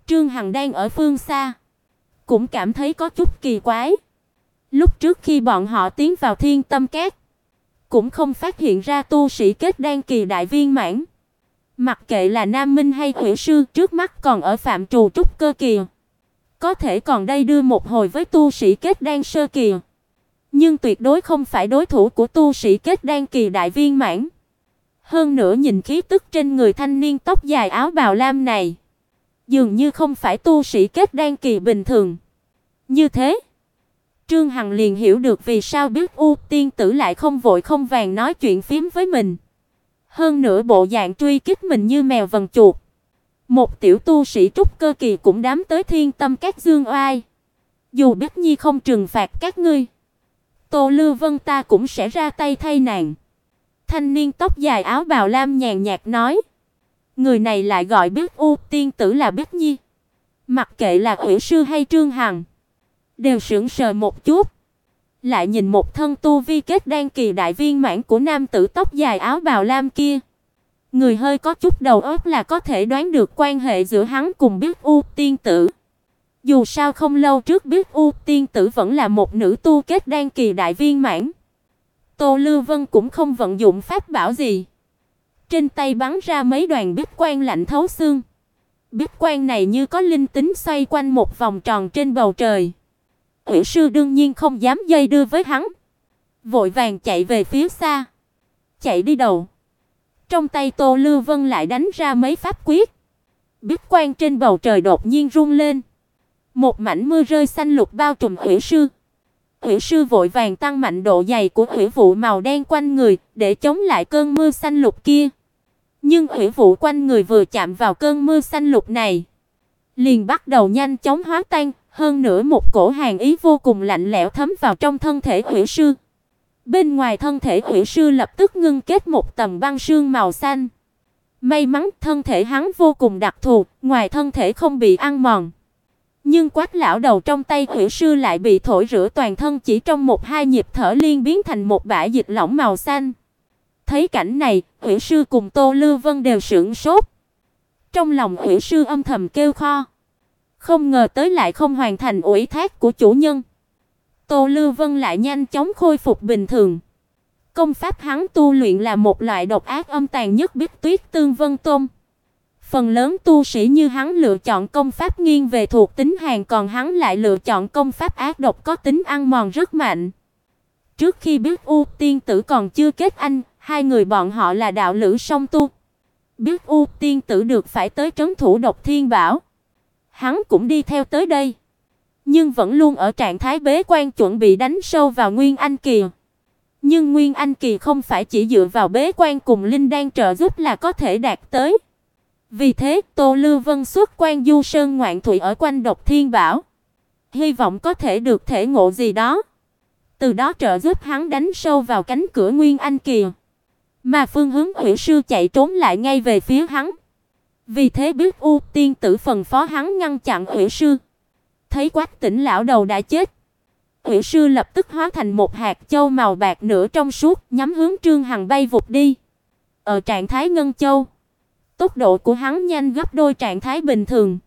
Trương Hằng đang ở phương xa, cũng cảm thấy có chút kỳ quái. Lúc trước khi bọn họ tiến vào Thiên Tâm Cát, cũng không phát hiện ra tu sĩ kết đan kỳ đại viên mãn. Mặc kệ là Nam Minh hay Hủy sư, trước mắt còn ở phạm trù trúc cơ kỳ. Có thể còn đây đưa một hồi với tu sĩ kết đan sơ kỳ, nhưng tuyệt đối không phải đối thủ của tu sĩ kết đan kỳ đại viên mãn. Hơn nữa nhìn khí tức trên người thanh niên tóc dài áo bào lam này, dường như không phải tu sĩ kết đan kỳ bình thường. Như thế, Trương Hằng liền hiểu được vì sao Biết U tiên tử lại không vội không vàng nói chuyện phím với mình. Hơn nữa bộ dạng truy kích mình như mèo vần chuột. Một tiểu tu sĩ trúc cơ kỳ cũng dám tới Thiên Tâm Các dương oai. Dù Bích Nhi không trừng phạt các ngươi, Tô Lưu Vân ta cũng sẽ ra tay thay nàng. Thanh niên tóc dài áo bào lam nhàn nhạt nói. Người này lại gọi Biết U tiên tử là Bích Nhi. Mặc kệ là Hủy sư hay Trương Hằng, đều sững sờ một chút, lại nhìn một thân tu vi kết đan kỳ đại viên mãn của nam tử tóc dài áo bào lam kia. Người hơi có chút đầu óc là có thể đoán được quan hệ giữa hắn cùng Biết U tiên tử. Dù sao không lâu trước Biết U tiên tử vẫn là một nữ tu kết đan kỳ đại viên mãn. Tô Lưu Vân cũng không vận dụng pháp bảo gì, trên tay bắn ra mấy đoàn bích quang lạnh thấu xương. Bích quang này như có linh tính xoay quanh một vòng tròn trên bầu trời. Hủy sư đương nhiên không dám dây đưa với hắn, vội vàng chạy về phía xa. Chạy đi đầu, trong tay Tô Lưu Vân lại đánh ra mấy pháp quyết. Bích quang trên bầu trời đột nhiên rung lên, một mảnh mưa rơi xanh lục bao trùm Hủy sư. Hủy sư vội vàng tăng mạnh độ dày của hủy vụ màu đen quanh người để chống lại cơn mưa xanh lục kia. Nhưng hủy vụ quanh người vừa chạm vào cơn mưa xanh lục này, liền bắt đầu nhanh chóng hóa tan, hơn nữa một cổ hàn ý vô cùng lạnh lẽo thấm vào trong thân thể Hủy sư. Bên ngoài thân thể Hủy sư lập tức ngưng kết một tầng băng sương màu xanh. May mắn thân thể hắn vô cùng đặc thù, ngoài thân thể không bị ăn mòn. Nhưng quát lão đầu trong tay Hủy sư lại bị thổi rửa toàn thân, chỉ trong một hai nhịp thở liền biến thành một bã dịch lỏng màu xanh. Thấy cảnh này, Hủy sư cùng Tô Lưu Vân đều sửng sốt. Trong lòng Hủy sư âm thầm kêu kho, không ngờ tới lại không hoàn thành ủy thác của chủ nhân. Tô Lưu Vân lại nhanh chóng khôi phục bình thường. Công pháp hắn tu luyện là một loại độc ác âm tàn nhất Bích Tuyết Tương Vân Tôn. Phần lớn tu sĩ như hắn lựa chọn công pháp nghiêng về thuộc tính hàn, còn hắn lại lựa chọn công pháp ác độc có tính ăn mòn rất mạnh. Trước khi Biết U tiên tử còn chưa kết anh, hai người bọn họ là đạo lữ song tu. Biết U tiên tử được phải tới trấn thủ Độc Thiên Bảo, hắn cũng đi theo tới đây, nhưng vẫn luôn ở trạng thái bế quan chuẩn bị đánh sâu vào Nguyên Anh kỳ. Nhưng Nguyên Anh kỳ không phải chỉ dựa vào bế quan cùng linh đan trợ giúp là có thể đạt tới. Vì thế, Tô Lưu Vân xuất quan du sơn ngoạn thủy ở quanh Độc Thiên Bảo, hy vọng có thể được thể ngộ gì đó, từ đó trợ giúp hắn đánh sâu vào cánh cửa Nguyên Anh kỳ. Mà phương hướng Hủy sư chạy trốn lại ngay về phía hắn. Vì thế Biết U tiên tử phân phó hắn ngăn chặn Hủy sư. Thấy Quách Tỉnh lão đầu đã chết, Hủy sư lập tức hóa thành một hạt châu màu bạc nửa trong suốt, nhắm hướng Trương Hằng bay vụt đi. Ở trạng thái ngân châu, tốc độ của hắn nhanh gấp đôi trạng thái bình thường.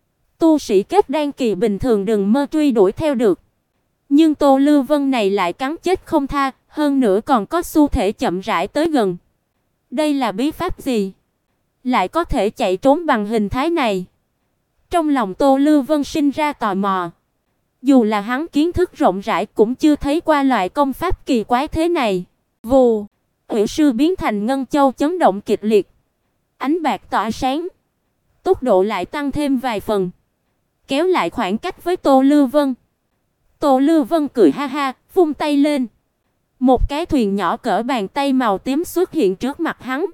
Tu sĩ kết đan kỳ bình thường đừng mơ truy đuổi theo được. Nhưng Tô Lưu Vân này lại cắn chết không tha, hơn nữa còn có xu thể chậm rãi tới gần. Đây là bí pháp gì? Lại có thể chạy trốn bằng hình thái này? Trong lòng Tô Lưu Vân sinh ra tò mò. Dù là hắn kiến thức rộng rãi cũng chưa thấy qua loại công pháp kỳ quái thế này. Vù, Hủy sư biến thành ngân châu chấn động kịch liệt. Ánh bạc tỏa sáng, tốc độ lại tăng thêm vài phần, kéo lại khoảng cách với Tô Lưu Vân. Tô Lưu Vân cười ha ha, vung tay lên. Một cái thuyền nhỏ cỡ bàn tay màu tím xuất hiện trước mặt hắn.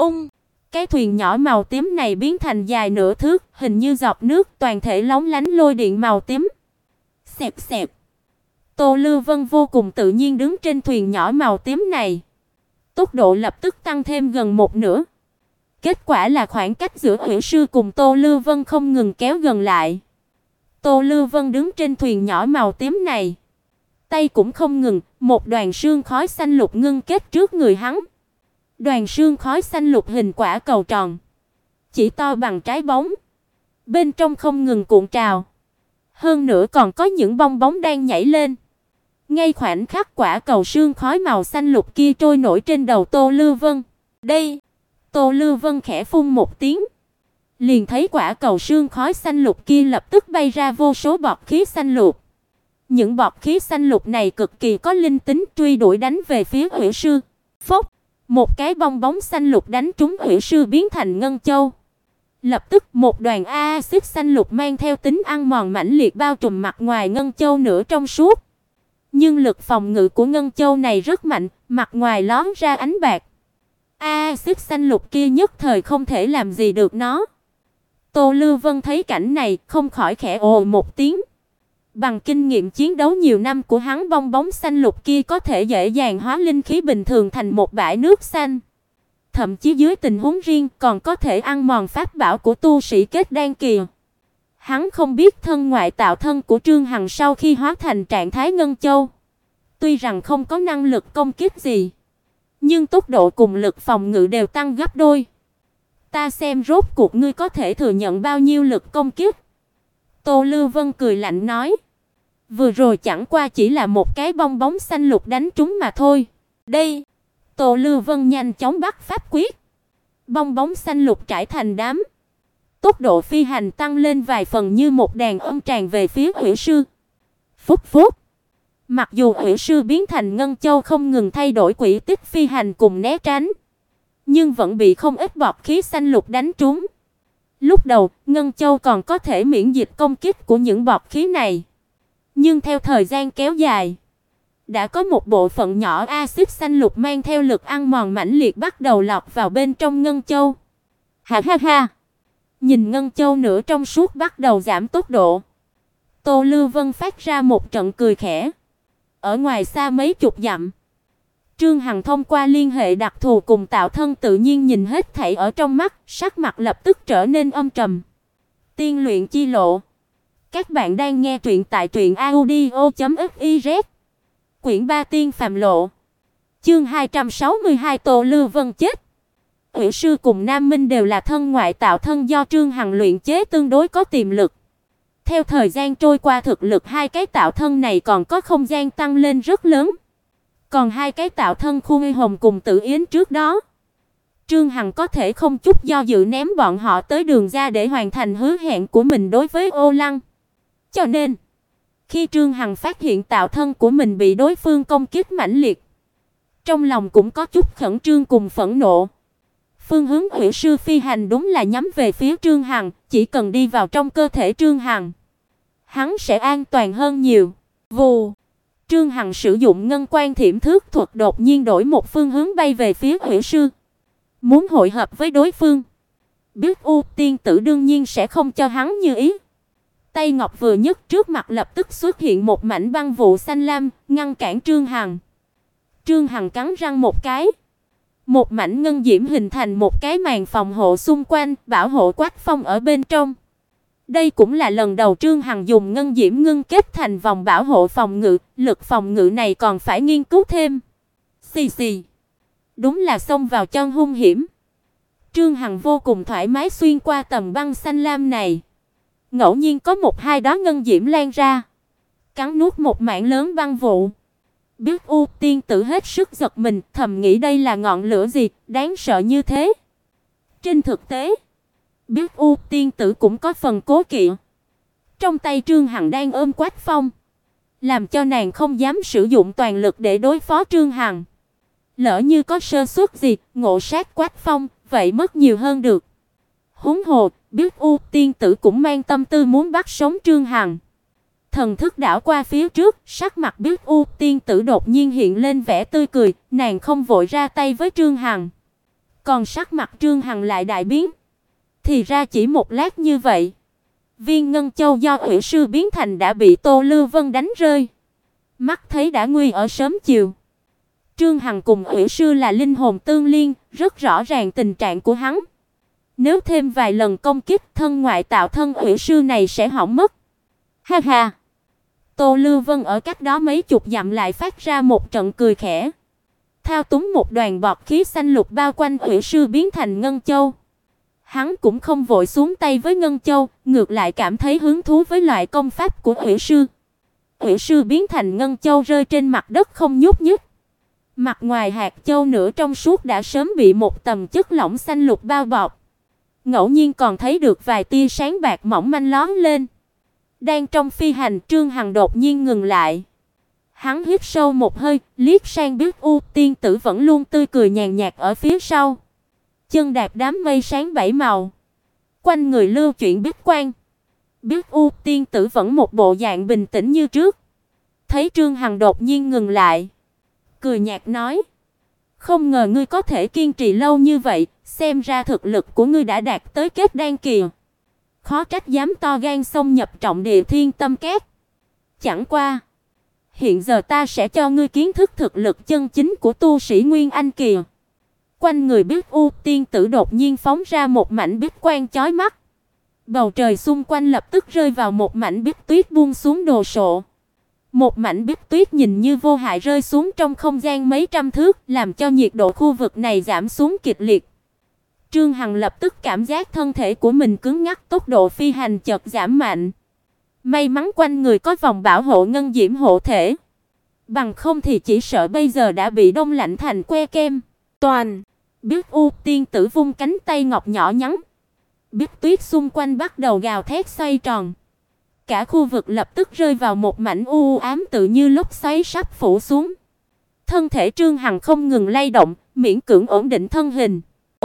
Cái thuyền nhỏ màu tím này biến thành dài nửa thước, hình như giọt nước, toàn thể lóng lánh lôi điện màu tím. Xẹp xẹp. Tô Lưu Vân vô cùng tự nhiên đứng trên thuyền nhỏ màu tím này. Tốc độ lập tức tăng thêm gần một nửa. Kết quả là khoảng cách giữa Hủy sư cùng Tô Lưu Vân không ngừng kéo gần lại. Tô Lưu Vân đứng trên thuyền nhỏ màu tím này, tay cũng không ngừng, một đoàn sương khói xanh lục ngưng kết trước người hắn. Đoàn sương khói xanh lục hình quả cầu tròn, chỉ to bằng trái bóng. Bên trong không ngừng cuộn trào, hơn nữa còn có những bong bóng đang nhảy lên. Ngay khoảnh khắc quả cầu sương khói màu xanh lục kia trôi nổi trên đầu Tô Lưu Vân. Đây, Tô Lưu Vân khẽ phun một tiếng, liền thấy quả cầu sương khói xanh lục kia lập tức bay ra vô số bọt khí xanh lục. Những bọt khí xanh lục này cực kỳ có linh tính, truy đuổi đánh về phía Hủy sư. Phốc, một cái bong bóng xanh lục đánh trúng Hủy sư biến thành ngân châu. Lập tức một đoàn axit xanh lục mang theo tính ăn mòn mãnh liệt bao trùm mặt ngoài ngân châu nửa trong suốt. Nhưng lực phòng ngự của ngân châu này rất mạnh, mặt ngoài lóe ra ánh bạc. Axit xanh lục kia nhất thời không thể làm gì được nó. Tô Lưu Vân thấy cảnh này, không khỏi khẽ ồ một tiếng. Bằng kinh nghiệm chiến đấu nhiều năm của hắn, bong bóng xanh lục kia có thể dễ dàng hóa linh khí bình thường thành một bãi nước xanh. Thậm chí dưới tình huống riêng còn có thể ăn mòn pháp bảo của tu sĩ kết đan kỳ. Hắn không biết thân ngoại tạo thân của Trương Hằng sau khi hóa thành trạng thái ngân châu, tuy rằng không có năng lực công kích gì, nhưng tốc độ cùng lực phòng ngự đều tăng gấp đôi. Ta xem rốt cuộc ngươi có thể thừa nhận bao nhiêu lực công kích. Tô Lưu Vân cười lạnh nói, vừa rồi chẳng qua chỉ là một cái bong bóng xanh lục đánh trúng mà thôi. Đây, Tô Lưu Vân nhanh chóng bắt pháp quyết. Bong bóng xanh lục trải thành đám. Tốc độ phi hành tăng lên vài phần như một đàn ông tràn về phía Hủy sư. Phút phút. Mặc dù Hủy sư biến thành ngân châu không ngừng thay đổi quỹ tích phi hành cùng né tránh, nhưng vẫn bị không ít bọt khí xanh lục đánh trúng. Lúc đầu, ngân châu còn có thể miễn dịch công kích của những bọt khí này. Nhưng theo thời gian kéo dài, đã có một bộ phận nhỏ axit xanh lục mang theo lực ăn mòn mãnh liệt bắt đầu lọt vào bên trong ngân châu. Ha ha ha. Nhìn ngân châu nửa trong suốt bắt đầu giảm tốc độ, Tô Lưu Vân phát ra một trận cười khẽ. Ở ngoài xa mấy chục dặm, Trương Hằng thông qua liên hệ đặc thù cùng tạo thân tự nhiên nhìn hết thảy ở trong mắt, sắc mặt lập tức trở nên âm trầm. Tiên luyện chi lộ. Các bạn đang nghe truyện tại truyệnaudio.fiz. Quyển 3 Tiên phàm lộ. Chương 262 Tô Lưu Vân chết. Hủy sư cùng Nam Minh đều là thân ngoại tạo thân do Trương Hằng luyện chế tương đối có tiềm lực. Theo thời gian trôi qua, thực lực hai cái tạo thân này còn có không gian tăng lên rất lớn. Còn hai cái tạo thân Khu Nguy Hồng cùng Tử Yến trước đó, Trương Hằng có thể không chút do dự ném bọn họ tới đường ra để hoàn thành hứa hẹn của mình đối với Ô Lăng. Cho nên, khi Trương Hằng phát hiện tạo thân của mình bị đối phương công kích mãnh liệt, trong lòng cũng có chút khẩn trương cùng phẫn nộ. Phương hướng Hủy sư phi hành đúng là nhắm về phía Trương Hằng, chỉ cần đi vào trong cơ thể Trương Hằng, hắn sẽ an toàn hơn nhiều. Vù, Trương Hằng sử dụng ngân quan thiểm thước thuật đột nhiên đổi một phương hướng bay về phía Hủy sư, muốn hội hợp với đối phương. Biết U tiên tử đương nhiên sẽ không cho hắn như ý. Tay ngọc vừa nhấc, trước mặt lập tức xuất hiện một mảnh băng vụ xanh lam, ngăn cản Trương Hằng. Trương Hằng cắn răng một cái, một mảnh ngân diễm hình thành một cái màn phòng hộ xung quanh, bảo hộ Quách Phong ở bên trong. Đây cũng là lần đầu Trương Hằng dùng ngân diễm ngưng kết thành vòng bảo hộ phòng ngự, lực phòng ngự này còn phải nghiên cứu thêm. Xì xì, đúng là xông vào chân hung hiểm. Trương Hằng vô cùng thoải mái xuyên qua tầng băng xanh lam này. Ngẫu nhiên có một hai đó ngân diễm lan ra, cắn nuốt một mảng lớn băng vụ. Biết U tiên tử hết sức giật mình, thầm nghĩ đây là ngọn lửa gì đáng sợ như thế. Trên thực tế, Biết U tiên tử cũng có phần cố kỵ. Trong tay Trương Hằng đang ôm Quách Phong, làm cho nàng không dám sử dụng toàn lực để đối phó Trương Hằng. Lỡ như có sơ suất gì, ngộ sát Quách Phong, vậy mất nhiều hơn được. Huống hồ, Biết U tiên tử cũng mang tâm tư muốn bắt sống Trương Hằng. Thần thức đảo qua phía trước, sắc mặt Biết U tiên tử đột nhiên hiện lên vẻ tươi cười, nàng không vội ra tay với Trương Hằng. Còn sắc mặt Trương Hằng lại đại biến. Thì ra chỉ một lát như vậy, viên ngân châu do Hủy sư biến thành đã bị Tô Lưu Vân đánh rơi. Mắt thấy đã nguy ở sớm chiều. Trương Hằng cùng Hủy sư là linh hồn tương liên, rất rõ ràng tình trạng của hắn. Nếu thêm vài lần công kích, thân ngoại tạo thân Hủy sư này sẽ hỏng mất. Ha ha. Tô Lưu Vân ở cách đó mấy chục dặm lại phát ra một trận cười khẽ. Thao túng một đoàn bọt khí xanh lục bao quanh Hủy sư biến thành ngân châu. Hắn cũng không vội xuống tay với Ngân Châu, ngược lại cảm thấy hứng thú với loại công pháp của Hủy sư. Hủy sư biến thành Ngân Châu rơi trên mặt đất không nhúc nhích. Mặt ngoài hạt châu nửa trong suốt đã sớm bị một tầng chất lỏng xanh lục bao bọc. Ngẫu nhiên còn thấy được vài tia sáng bạc mỏng manh lóe lên. Đang trong phi hành, Trương Hằng đột nhiên ngừng lại. Hắn hít sâu một hơi, liếc sang Biết U tiên tử vẫn luôn tươi cười nhàn nhạt ở phía sau. Chân đạp đám mây sáng bảy màu, quanh người lưu chuyển bích quang. Biết U tiên tử vẫn một bộ dạng bình tĩnh như trước. Thấy Trương Hằng đột nhiên ngừng lại, cười nhạt nói: "Không ngờ ngươi có thể kiên trì lâu như vậy, xem ra thực lực của ngươi đã đạt tới kết đan kỳ. Khó trách dám to gan xông nhập trọng địa Thiên Tâm Các. Chẳng qua, hiện giờ ta sẽ cho ngươi kiến thức thực lực chân chính của tu sĩ Nguyên Anh kỳ." Quanh người Biết U tiên tử đột nhiên phóng ra một mảnh bích quang chói mắt. Bầu trời xung quanh lập tức rơi vào một mảnh bích tuyết buông xuống đồ sộ. Một mảnh bích tuyết nhìn như vô hại rơi xuống trong không gian mấy trăm thước, làm cho nhiệt độ khu vực này giảm xuống kịch liệt. Trương Hằng lập tức cảm giác thân thể của mình cứng ngắc, tốc độ phi hành chợt giảm mạnh. May mắn quanh người có vòng bảo hộ ngân diễm hộ thể, bằng không thì chỉ sợ bây giờ đã bị đông lạnh thành que kem. Toàn, Biết U tiên tử vung cánh tay ngọc nhỏ nhắn. Biết tuyết xung quanh bắt đầu gào thét xoay tròn. Cả khu vực lập tức rơi vào một mảnh u ám tự như lốc xoáy sắp phủ xuống. Thân thể Trương Hằng không ngừng lay động, miễn cưỡng ổn định thân hình.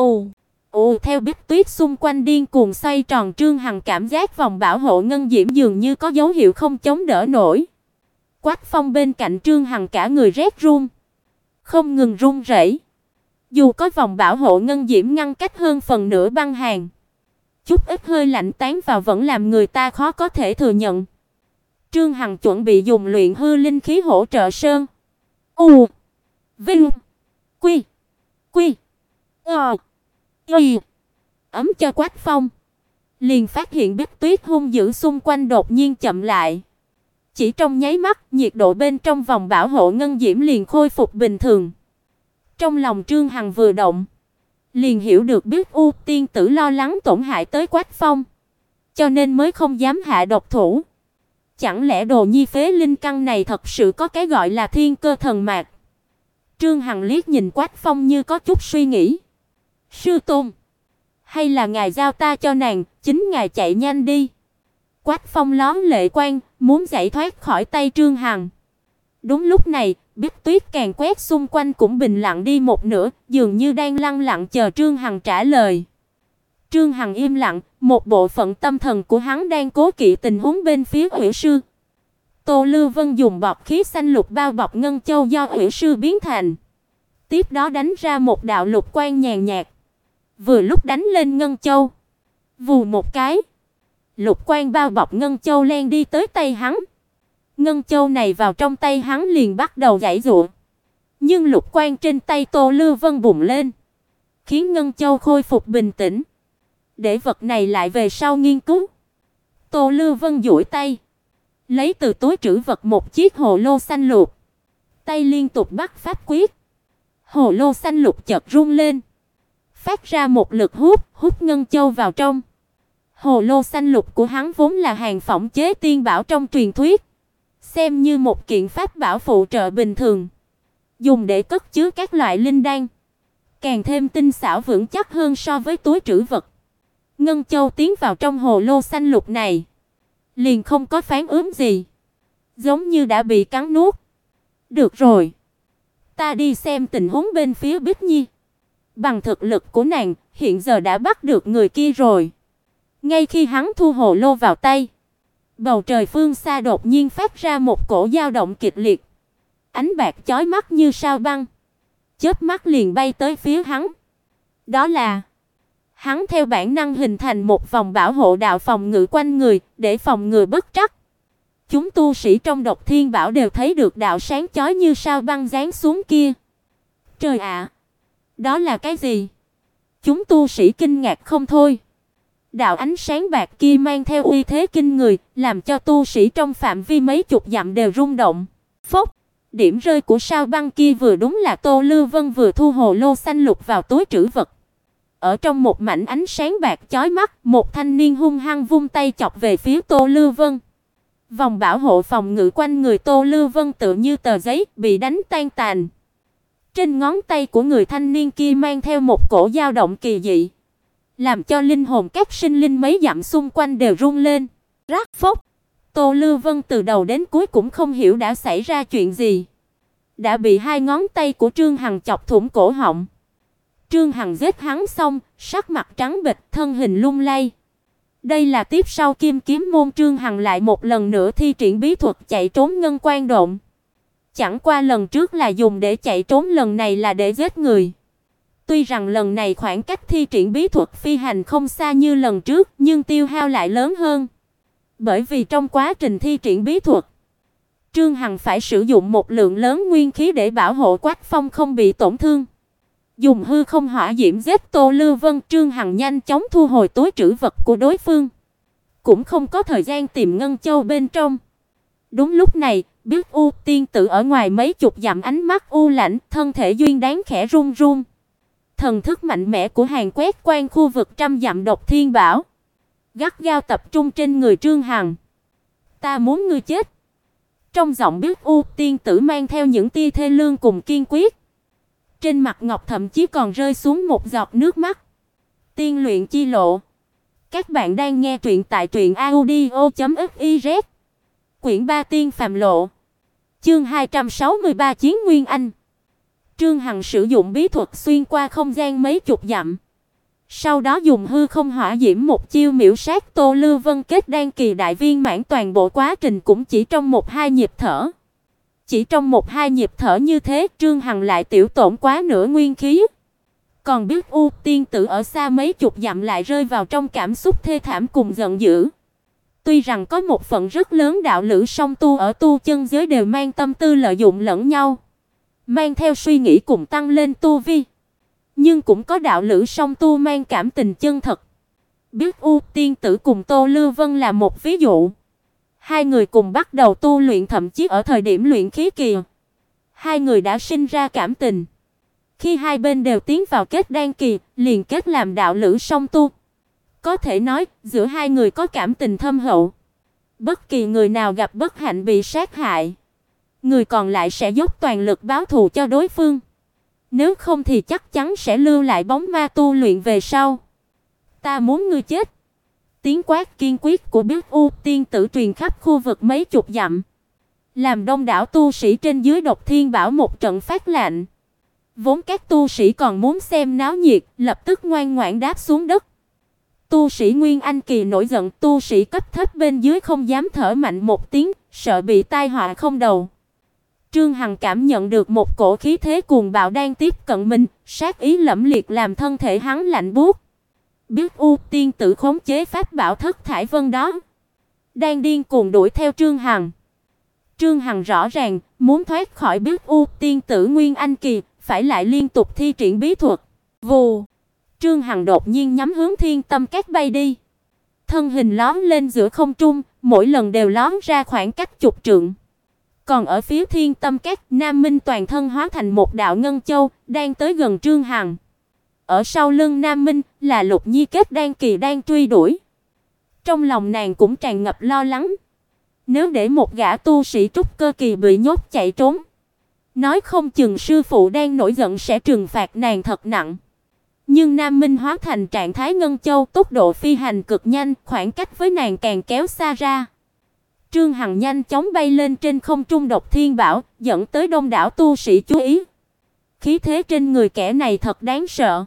Theo biết tuyết xung quanh điên cuồng xoay tròn, Trương Hằng cảm giác vòng bảo hộ ngân diễm dường như có dấu hiệu không chống đỡ nổi. Quách Phong bên cạnh Trương Hằng cả người rét run, không ngừng run rẩy. Dù có vòng bảo hộ ngân diễm ngăn cách hơn phần nửa băng hàng, chút ít hơi lạnh tán vào vẫn làm người ta khó có thể thừa nhận. Trương Hằng chuẩn bị dùng luyện hư linh khí hỗ trợ Sơn U Vinh Quy Quy ấm cho Quách Phong. Liền phát hiện Bích Tuyết hung dữ xung quanh đột nhiên chậm lại. Chỉ trong nháy mắt, nhiệt độ bên trong vòng bảo hộ ngân diễm liền khôi phục bình thường. Trong lòng Trương Hằng vừa động, liền hiểu được Biết U tiên tử lo lắng tổn hại tới Quách Phong, cho nên mới không dám hạ độc thủ. Chẳng lẽ đồ nhi phế linh căn này thật sự có cái gọi là thiên cơ thần mạc? Trương Hằng liếc nhìn Quách Phong như có chút suy nghĩ. "Sư tôn, hay là ngài giao ta cho nàng, chính ngài chạy nhanh đi." Quách Phong lóm lệ quang, muốn giải thoát khỏi tay Trương Hằng. Đúng lúc này, Biết tuyết càng quét xung quanh cũng bình lặng đi một nửa, dường như đang lặng lặng chờ Trương Hằng trả lời. Trương Hằng im lặng, một bộ phận tâm thần của hắn đang cố kỵ tình huống bên phía Hủy sư. Tô Lưu Vân dùng bọt khí xanh lục bao bọc ngân châu do Hủy sư biến thành. Tiếp đó đánh ra một đạo lục quang nhàn nhạt. Vừa lúc đánh lên ngân châu, vù một cái, lục quang bao bọc ngân châu len đi tới tay hắn. Ngân châu này vào trong tay hắn liền bắt đầu giãy giụa. Nhưng lục quang trên tay Tô Lưu Vân bùng lên, khiến ngân châu khôi phục bình tĩnh. Để vật này lại về sau nghiên cứu. Tô Lưu Vân duỗi tay, lấy từ túi trữ vật một chiếc hồ lô xanh lục. Tay liên tục bắt pháp quyết. Hồ lô xanh lục chợt rung lên, phát ra một lực hút ngân châu vào trong. Hồ lô xanh lục của hắn vốn là hàng phỏng chế tiên bảo trong truyền thuyết, xem như một kiện pháp bảo phụ trợ bình thường, dùng để cất chứa các loại linh đan, càng thêm tinh xảo vững chắc hơn so với túi trữ vật. Ngân châu tiến vào trong hồ lô xanh lục này, liền không có phản ứng gì, giống như đã bị cắn nuốt. "Được rồi, ta đi xem tình huống bên phía Bích Nhi. Bằng thực lực của nàng, hiện giờ đã bắt được người kia rồi." Ngay khi hắn thu hồ lô vào tay, bầu trời phương xa đột nhiên phát ra một cổ dao động kịch liệt. Ánh bạc chói mắt như sao băng, chớp mắt liền bay tới phía hắn. Đó là hắn theo bản năng hình thành một vòng bảo hộ đạo phòng ngự quanh người, để phòng ngừa bất trắc. Chúng tu sĩ trong Độc Thiên Bảo đều thấy được đạo sáng chói như sao băng giáng xuống kia. Trời ạ, đó là cái gì? Chúng tu sĩ kinh ngạc không thôi. Đạo ánh sáng bạc kia mang theo uy thế kinh người, làm cho tu sĩ trong phạm vi mấy chục dặm đều rung động. Phốc, điểm rơi của sao băng kia vừa đúng là Tô Lưu Vân vừa thu hồ lô xanh lục vào túi trữ vật. ở trong một mảnh ánh sáng bạc chói mắt, một thanh niên hung hăng vung tay chọc về phía Tô Lưu Vân. Vòng bảo hộ phòng ngự quanh người Tô Lưu Vân tựa như tờ giấy bị đánh tan tành. Trên ngón tay của người thanh niên kia mang theo một cổ dao động kỳ dị, làm cho linh hồn các sinh linh mấy dặm xung quanh đều rung lên. Rắc phốc, Tô Lưu Vân từ đầu đến cuối cũng không hiểu đã xảy ra chuyện gì, đã bị hai ngón tay của Trương Hằng chọc thủng cổ họng. Trương Hằng giết hắn xong, sắc mặt trắng bệch, thân hình lung lay. Đây là tiếp sau Kim Kiếm môn, Trương Hằng lại một lần nữa thi triển bí thuật chạy trốn ngân quan độn. Chẳng qua lần trước là dùng để chạy trốn, lần này là để giết người. Tuy rằng lần này khoảng cách thi triển bí thuật phi hành không xa như lần trước, nhưng tiêu hao lại lớn hơn. Bởi vì trong quá trình thi triển bí thuật, Trương Hằng phải sử dụng một lượng lớn nguyên khí để bảo hộ Quách Phong không bị tổn thương. Dùng hư không hỏa diễm giết Tô Lưu Vân, Trương Hằng nhanh chóng thu hồi túi trữ vật của đối phương, cũng không có thời gian tìm ngân châu bên trong. Đúng lúc này, Biết U tiên tử ở ngoài mấy chục dặm, ánh mắt u lãnh, thân thể duyên dáng khẽ run run. Thần thức mạnh mẽ của hàng quét quan khu vực trăm dặm độc thiên bảo, gắt gao tập trung trên người Trương Hằng. Ta muốn ngươi chết. Trong giọng Biết U tiên tử mang theo những tia thê lương cùng kiên quyết. Trên mặt ngọc thậm chí còn rơi xuống một giọt nước mắt. Tiên luyện chi lộ. Các bạn đang nghe truyện tại truyệnaudio.fiz. Quyển 3 Tiên phàm lộ. Chương 263 Chiến Nguyên Anh. Trương Hằng sử dụng bí thuật xuyên qua không gian mấy chục dặm. Sau đó dùng hư không hỏa diễm một chiêu miểu sát Tô Lưu Vân kết đan kỳ đại viên mãn, toàn bộ quá trình cũng chỉ trong 1-2 nhịp thở. Chỉ trong 1-2 nhịp thở như thế, Trương Hằng lại tiểu tổn quá nửa nguyên khí. Còn Biết U tiên tử ở xa mấy chục dặm lại rơi vào trong cảm xúc thê thảm cùng giận dữ. Tuy rằng có một phần rất lớn đạo lữ song tu ở tu chân giới đều mang tâm tư lợi dụng lẫn nhau, mang theo suy nghĩ cùng tăng lên tu vi, nhưng cũng có đạo lữ song tu mang cảm tình chân thật. Biết U tiên tử cùng Tô Lưu Vân là một ví dụ. Hai người cùng bắt đầu tu luyện, thậm chí ở thời điểm luyện khí kỳ, hai người đã sinh ra cảm tình. Khi hai bên đều tiến vào kết đan kỳ, liền kết làm đạo lữ song tu. Có thể nói, giữa hai người có cảm tình thâm hậu. Bất kỳ người nào gặp bất hạnh bị sát hại, người còn lại sẽ dốc toàn lực báo thù cho đối phương. Nếu không thì chắc chắn sẽ lưu lại bóng ma tu luyện về sau. Ta muốn ngươi chết. Tiếng quát kiên quyết của Biết U tiên tử truyền khắp khu vực mấy chục dặm, làm đông đảo tu sĩ trên dưới Độc Thiên Bảo một trận phát lạnh. Vốn các tu sĩ còn muốn xem náo nhiệt, lập tức ngoan ngoãn đáp xuống đất. Tu sĩ Nguyên Anh kỳ nổi giận, tu sĩ cấp thấp bên dưới không dám thở mạnh một tiếng, sợ bị tai họa không đầu. Trương Hằng cảm nhận được một cổ khí thế cuồng bạo đang tiếp cận mình, sát ý lẫm liệt làm thân thể hắn lạnh buốt. Biết U tiên tử khống chế pháp bảo Thất Thải Vân đó, đang điên cuồng đuổi theo Trương Hằng. Trương Hằng rõ ràng muốn thoát khỏi Biết U tiên tử Nguyên Anh kỳ, phải lại liên tục thi triển bí thuật. Vù, Trương Hằng đột nhiên nhắm hướng Thiên Tâm Các bay đi. Thân hình lóe lên giữa không trung, mỗi lần đều lóe ra khoảng cách chục trượng. Còn ở phía Thiên Tâm Các, Nam Minh toàn thân hóa thành một đạo ngân châu, đang tới gần Trương Hằng. Ở sau lưng Nam Minh là Lục Nhi kết đan kỳ đang truy đuổi. Trong lòng nàng cũng tràn ngập lo lắng. Nếu để một gã tu sĩ trúc cơ kỳ bị nhốt chạy trốn, nói không chừng sư phụ đang nổi giận sẽ trừng phạt nàng thật nặng. Nhưng Nam Minh hóa thành trạng thái ngân châu, tốc độ phi hành cực nhanh, khoảng cách với nàng càng kéo xa ra. Trương Hằng nhanh chóng bay lên trên không trung Độc Thiên Bảo, dẫn tới đông đảo tu sĩ chú ý. Khí thế trên người kẻ này thật đáng sợ.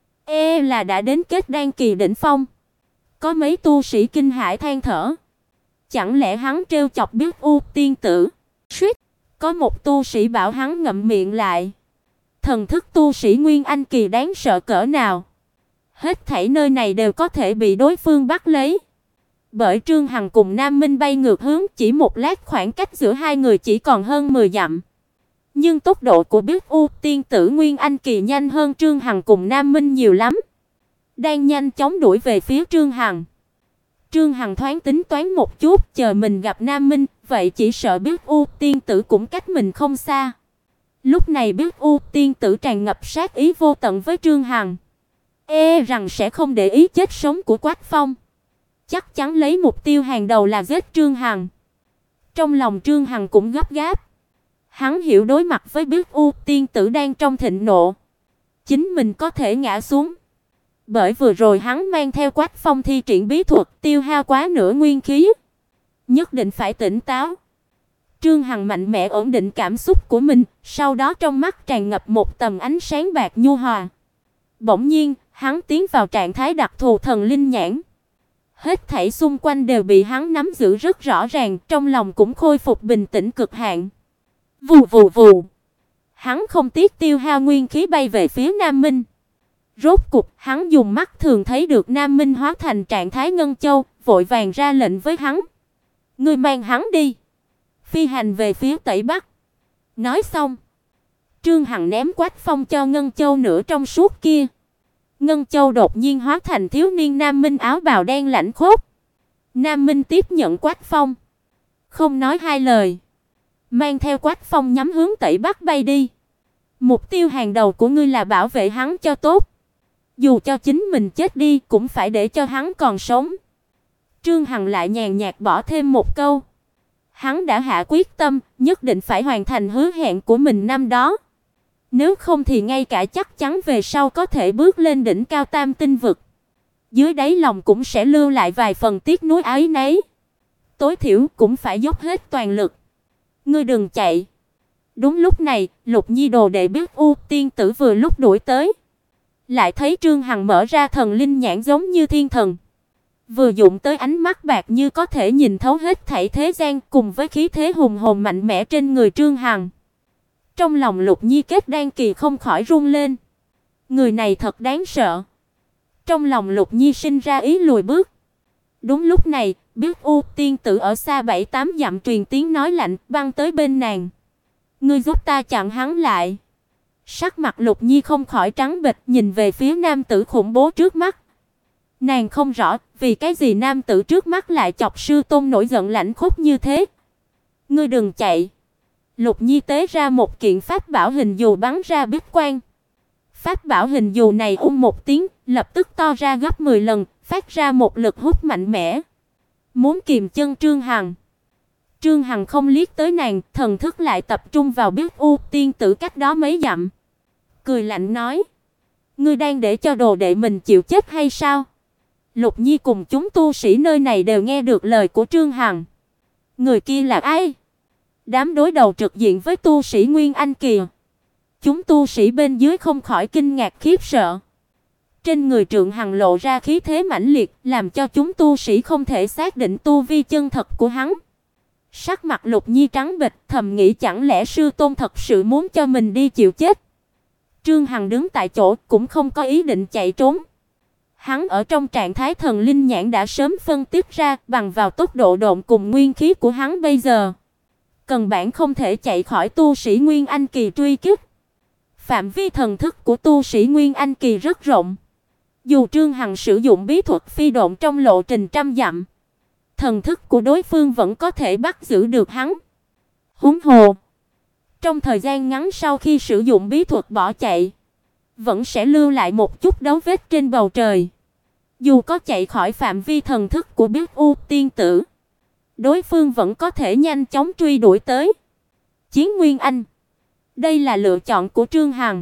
Là đã đến kết đan kỳ đỉnh phong. Có mấy tu sĩ kinh hãi than thở. Chẳng lẽ hắn trêu chọc Biết U tiên tử? Suýt, có một tu sĩ bảo hắn ngậm miệng lại. Thần thức tu sĩ Nguyên Anh kỳ đáng sợ cỡ nào? Hết thảy nơi này đều có thể bị đối phương bắt lấy. Bởi Trương Hằng cùng Nam Minh bay ngược hướng, chỉ một lát khoảng cách giữa hai người chỉ còn hơn 10 dặm. Nhưng tốc độ của Biết U tiên tử Nguyên Anh kỳ nhanh hơn Trương Hằng cùng Nam Minh nhiều lắm. Đang nhanh chóng đuổi về phía Trương Hằng. Trương Hằng thoáng tính toán một chút, chờ mình gặp Nam Minh, vậy chỉ sợ Biết U tiên tử cũng cách mình không xa. Lúc này Biết U tiên tử tràn ngập sát ý vô tận với Trương Hằng. rằng sẽ không để ý chết sống của Quách Phong, chắc chắn lấy mục tiêu hàng đầu là giết Trương Hằng. Trong lòng Trương Hằng cũng gấp gáp. Hắn hiểu đối mặt với Biết U tiên tử đang trong thịnh nộ, chính mình có thể ngã xuống. Bởi vừa rồi hắn mang theo Quách Phong thi triển bí thuật, tiêu hao quá nửa nguyên khí, nhất định phải tỉnh táo. Trương Hằng mạnh mẽ ổn định cảm xúc của mình, sau đó trong mắt tràn ngập một tầng ánh sáng bạc nhu hòa. Bỗng nhiên, hắn tiến vào trạng thái đặc thù thần linh nhãn. Hết thảy xung quanh đều bị hắn nắm giữ rất rõ ràng, trong lòng cũng khôi phục bình tĩnh cực hạn. Vù vù vù. Hắn không tiếc tiêu hao nguyên khí bay về phía Nam Minh. Rốt cục, hắn dùng mắt thường thấy được Nam Minh hóa thành trạng thái ngân châu, vội vàng ra lệnh với hắn. Ngươi mang hắn đi, phi hành về phía Tây Bắc. Nói xong, Trương Hằng ném Quách Phong cho ngân châu nửa trong suốt kia. Ngân châu đột nhiên hóa thành thiếu niên Nam Minh áo bào đen lạnh khốc. Nam Minh tiếp nhận Quách Phong, không nói hai lời, mang theo Quách Phong nhắm hướng Tây Bắc bay đi. Mục tiêu hàng đầu của ngươi là bảo vệ hắn cho tốt. Dù cho chính mình chết đi cũng phải để cho hắn còn sống. Trương Hằng lại nhàn nhạt bỏ thêm một câu. Hắn đã hạ quyết tâm, nhất định phải hoàn thành hứa hẹn của mình năm đó. Nếu không thì ngay cả chắc chắn về sau có thể bước lên đỉnh cao tam tinh vực, dưới đáy lòng cũng sẽ lưu lại vài phần tiếc nuối áy náy. Tối thiểu cũng phải dốc hết toàn lực. Ngươi đừng chạy. Đúng lúc này, Lục Nhi đồ đệ Biết U tiên tử vừa lúc đuổi tới. Lại thấy Trương Hằng mở ra thần linh nhãn giống như thiên thần, vừa dụng tới ánh mắt bạc như có thể nhìn thấu hết thảy thế gian, cùng với khí thế hùng hồn mạnh mẽ trên người Trương Hằng. Trong lòng Lục Nhi kết đan kỳ không khỏi run lên. Người này thật đáng sợ. Trong lòng Lục Nhi sinh ra ý lùi bước. Đúng lúc này, Biết U tiên tử ở xa 7-8 dặm truyền tiếng nói lạnh băng tới bên nàng. Ngươi giúp ta chặn hắn lại. Sắc mặt Lục Nhi không khỏi trắng bệch, nhìn về phía nam tử khủng bố trước mắt. Nàng không rõ vì cái gì nam tử trước mắt lại chọc sư tôn nổi giận lạnh khốc như thế. Ngươi đừng chạy. Lục Nhi tế ra một kiện pháp bảo hình dù bắn ra bích quang. Pháp bảo hình dù này một tiếng, lập tức to ra gấp 10 lần, phát ra một lực hút mạnh mẽ, muốn kìm chân Trương Hằng. Trương Hằng không liếc tới nàng, thần thức lại tập trung vào Biết U tiên tử cách đó mấy dặm. Cười lạnh nói: "Ngươi đang để cho đồ đệ mình chịu chết hay sao?" Lục Nhi cùng chúng tu sĩ nơi này đều nghe được lời của Trương Hằng. Người kia là ai? Đám đối đầu trực diện với tu sĩ Nguyên Anh kỳ. Chúng tu sĩ bên dưới không khỏi kinh ngạc khiếp sợ. Trên người Trương Hằng lộ ra khí thế mãnh liệt, làm cho chúng tu sĩ không thể xác định tu vi chân thật của hắn. Sắc mặt Lục Nhi trắng bệch, thầm nghĩ chẳng lẽ sư tôn thật sự muốn cho mình đi chịu chết. Trương Hằng đứng tại chỗ cũng không có ý định chạy trốn. Hắn ở trong trạng thái thần linh nhãn đã sớm phân tích ra, bằng vào tốc độ độn cùng nguyên khí của hắn bây giờ, căn bản không thể chạy khỏi tu sĩ Nguyên Anh kỳ truy kích. Phạm vi thần thức của tu sĩ Nguyên Anh kỳ rất rộng. Dù Trương Hằng sử dụng bí thuật phi độn trong lộ trình trăm dặm, thần thức của đối phương vẫn có thể bắt giữ được hắn. Huống hồ, trong thời gian ngắn sau khi sử dụng bí thuật bỏ chạy, vẫn sẽ lưu lại một chút dấu vết trên bầu trời. Dù có chạy khỏi phạm vi thần thức của Biết U tiên tử, đối phương vẫn có thể nhanh chóng truy đuổi tới. Chiến Nguyên Anh, đây là lựa chọn của Trương Hằng.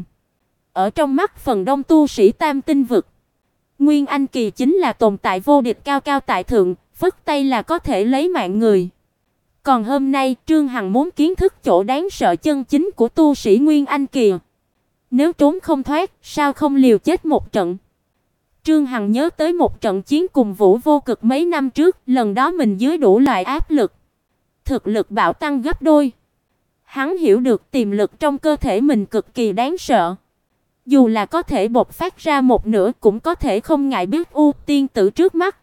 Ở trong mắt phần đông tu sĩ tam tinh vực, Nguyên Anh kỳ chính là tồn tại vô địch cao cao tại thượng, phất tay là có thể lấy mạng người. Còn hôm nay, Trương Hằng muốn kiến thức chỗ đáng sợ chân chính của tu sĩ Nguyên Anh kỳ. Nếu trốn không thoát, sao không liều chết một trận? Trương Hằng nhớ tới một trận chiến cùng Vũ Vô Cực mấy năm trước, lần đó mình dưới đủ loại áp lực, thực lực bạo tăng gấp đôi. Hắn hiểu được tiềm lực trong cơ thể mình cực kỳ đáng sợ. Dù là có thể bộc phát ra một nửa cũng có thể không ngại Biết U tiên tử trước mắt.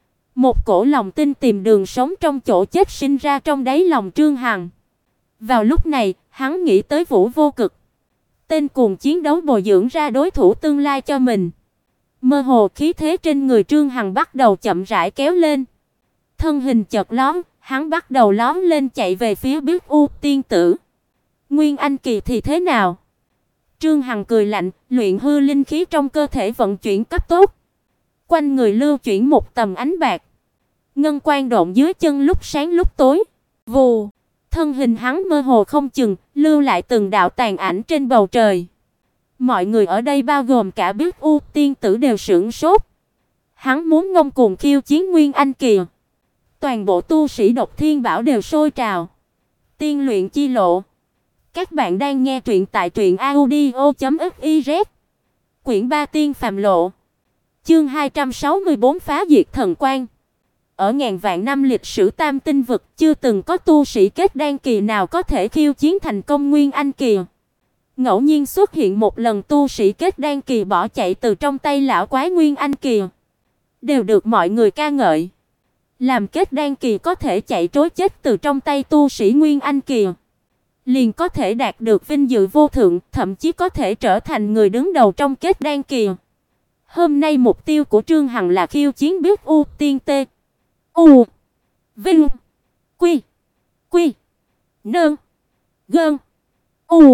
Một cổ lòng tin tìm đường sống trong chỗ chết sinh ra trong đáy lòng Trương Hằng. Vào lúc này, hắn nghĩ tới Vũ Vô Cực, tên cuồng chiến đấu bồi dưỡng ra đối thủ tương lai cho mình. Mơ hồ khí thế trên người Trương Hằng bắt đầu chậm rãi kéo lên. Thân hình chợt lóe, hắn bắt đầu lóm lên chạy về phía Biết U tiên tử. Nguyên Anh kỳ thì thế nào? Trương Hằng cười lạnh, luyện hư linh khí trong cơ thể vận chuyển cấp tốc. Quanh người lưu chuyển một tầm ánh bạc. Ngân quang độn dưới chân lúc sáng lúc tối. Vù, thân hình hắn mơ hồ không chừng, lưu lại từng đạo tàn ảnh trên bầu trời. Mọi người ở đây bao gồm cả Biết U tiên tử đều sửng sốt. Hắn muốn ngông cuồng khiêu chiến Nguyên Anh kìa. Toàn bộ tu sĩ Độc Thiên Bảo đều sôi trào. Tiên luyện chi lộ. Các bạn đang nghe truyện tại truyệnaudio.fiz. Quyển 3 Tiên phàm lộ. Chương 264 phá diệt thần quang. Ở ngàn vạn năm lịch sử Tam Tinh vực chưa từng có tu sĩ kết đan kỳ nào có thể khiêu chiến thành công Nguyên Anh kỳ. Ngẫu nhiên xuất hiện một lần tu sĩ kết đan kỳ bỏ chạy từ trong tay lão quái Nguyên Anh kỳ, đều được mọi người ca ngợi. Làm kết đan kỳ có thể chạy trối chết từ trong tay tu sĩ Nguyên Anh kỳ, liền có thể đạt được vinh dự vô thượng, thậm chí có thể trở thành người đứng đầu trong kết đan kỳ. Hôm nay mục tiêu của Trương Hằng là khiêu chiến Biết U tiên tê. U Vinh Quy Quy Nương Gơn U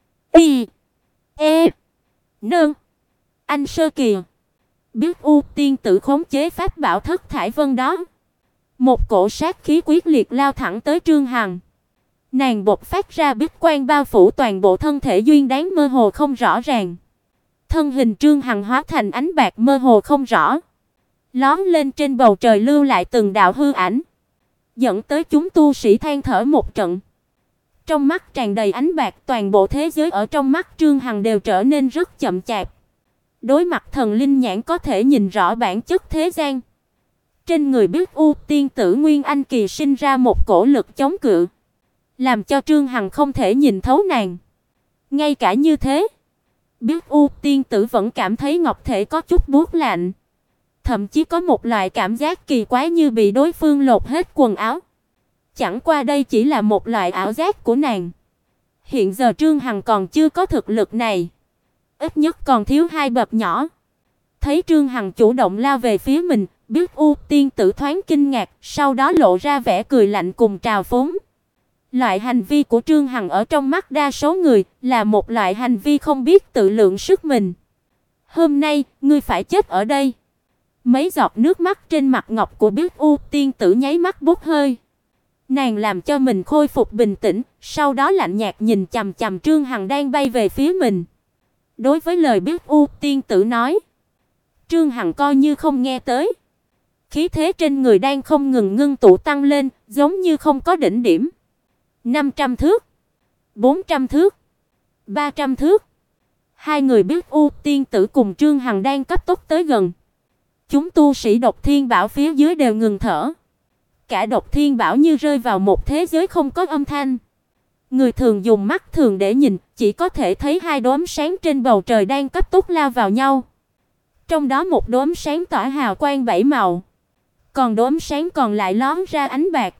Y E Nương Anh sơ kỳ. Biết U tiên tử khống chế pháp bảo thất thải vân đó. Một cổ sát khí quyết liệt lao thẳng tới Trương Hằng. Nàng bộc phát ra bích quang bao phủ toàn bộ thân thể duyên dáng mơ hồ không rõ ràng. Thân hình Trương Hằng hóa thành ánh bạc mơ hồ không rõ, lóe lên trên bầu trời lưu lại từng đạo hư ảnh, dẫn tới chúng tu sĩ than thở một trận. Trong mắt tràn đầy ánh bạc, toàn bộ thế giới ở trong mắt Trương Hằng đều trở nên rất chậm chạp. Đối mặt thần linh nhãn có thể nhìn rõ bản chất thế gian. Trên người Biết U tiên tử Nguyên Anh kỳ sinh ra một cổ lực chống cự, làm cho Trương Hằng không thể nhìn thấu nàng. Ngay cả như thế, Biết U tiên tử vẫn cảm thấy ngọc thể có chút buốt lạnh, thậm chí có một loại cảm giác kỳ quái như bị đối phương lột hết quần áo. Chẳng qua đây chỉ là một loại ảo giác của nàng. Hiện giờ Trương Hằng còn chưa có thực lực này, ít nhất còn thiếu hai bậc nhỏ. Thấy Trương Hằng chủ động lao về phía mình, Biết U tiên tử thoáng kinh ngạc, sau đó lộ ra vẻ cười lạnh cùng trào phúng. Loại hành vi của Trương Hằng ở trong mắt đa số người là một loại hành vi không biết tự lượng sức mình. Hôm nay, ngươi phải chết ở đây. Mấy giọt nước mắt trên mặt ngọc của Biết U tiên tử nháy mắt bốc hơi. Nàng làm cho mình khôi phục bình tĩnh, sau đó lạnh nhạt nhìn chằm chằm Trương Hằng đang bay về phía mình. Đối với lời Biết U tiên tử nói, Trương Hằng coi như không nghe tới. Khí thế trên người đang không ngừng ngưng tụ tăng lên, giống như không có đỉnh điểm. 500 thước, 400 thước, 300 thước. Hai người Biết U tiên tử cùng Trương Hằng đang cấp tốc tới gần. Chúng tu sĩ Độc Thiên Bảo phía dưới đều ngừng thở. Cả Độc Thiên Bảo như rơi vào một thế giới không có âm thanh. Người thường dùng mắt thường để nhìn, chỉ có thể thấy hai đốm sáng trên bầu trời đang cấp tốc lao vào nhau. Trong đó một đốm sáng tỏa hào quang bảy màu, còn đốm sáng còn lại lóe ra ánh bạc.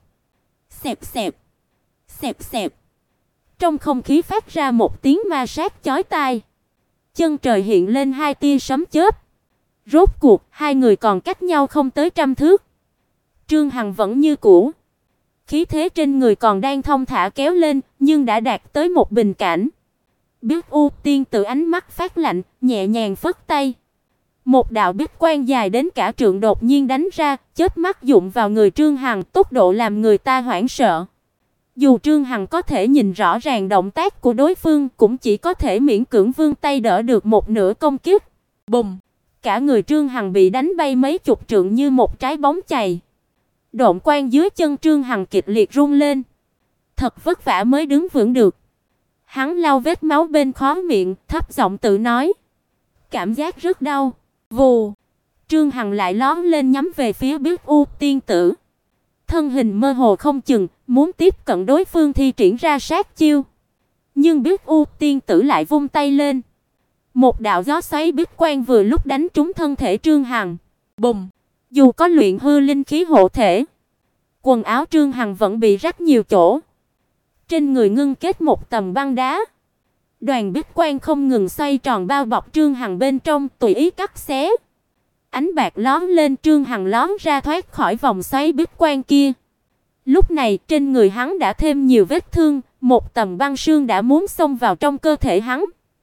Xẹp xẹp, xẹp xẹp. Trong không khí phát ra một tiếng ma sát chói tai. Chân trời hiện lên hai tia sấm chớp. Rốt cuộc, hai người còn cách nhau không tới 100 thước. Trương Hằng vẫn như cũ. Khí thế trên người còn đang thong thả kéo lên, nhưng đã đạt tới một bình cảnh. Biết U tiên tử ánh mắt phát lạnh, nhẹ nhàng phất tay. Một đạo bích quang dài đến cả trượng đột nhiên đánh ra, chớp mắt dụng vào người Trương Hằng, tốc độ làm người ta hoảng sợ. Dù Trương Hằng có thể nhìn rõ ràng động tác của đối phương, cũng chỉ có thể miễn cưỡng vươn tay đỡ được một nửa công kích. Bùm! Cả người Trương Hằng bị đánh bay mấy chục trượng như một trái bóng chày. Độn quang dưới chân Trương Hằng kịch liệt rung lên. Thật vất vả mới đứng vững được. Hắn lau vết máu bên khóe miệng, thấp giọng tự nói: "Cảm giác rất đau." Vù! Trương Hằng lại lóe lên nhắm về phía Biết U tiên tử. Thân hình mơ hồ không chừng, muốn tiếp cận đối phương thi triển ra sát chiêu. Nhưng Biết U tiên tử lại vung tay lên. Một đạo gió xoáy bích quang vừa lúc đánh trúng thân thể Trương Hằng. Bùm! Dù có luyện hư linh khí hộ thể, quần áo Trương Hằng vẫn bị rách nhiều chỗ. Trên người ngưng kết một tầng băng đá. Đoàn bích quang không ngừng xoay tròn bao bọc Trương Hằng bên trong, tùy ý cắt xé. Ánh bạc lóe lên, Trương Hằng lóe ra thoát khỏi vòng xoáy bích quang kia. Lúc này, trên người hắn đã thêm nhiều vết thương, một tầng băng sương đã muốn xông vào trong cơ thể hắn.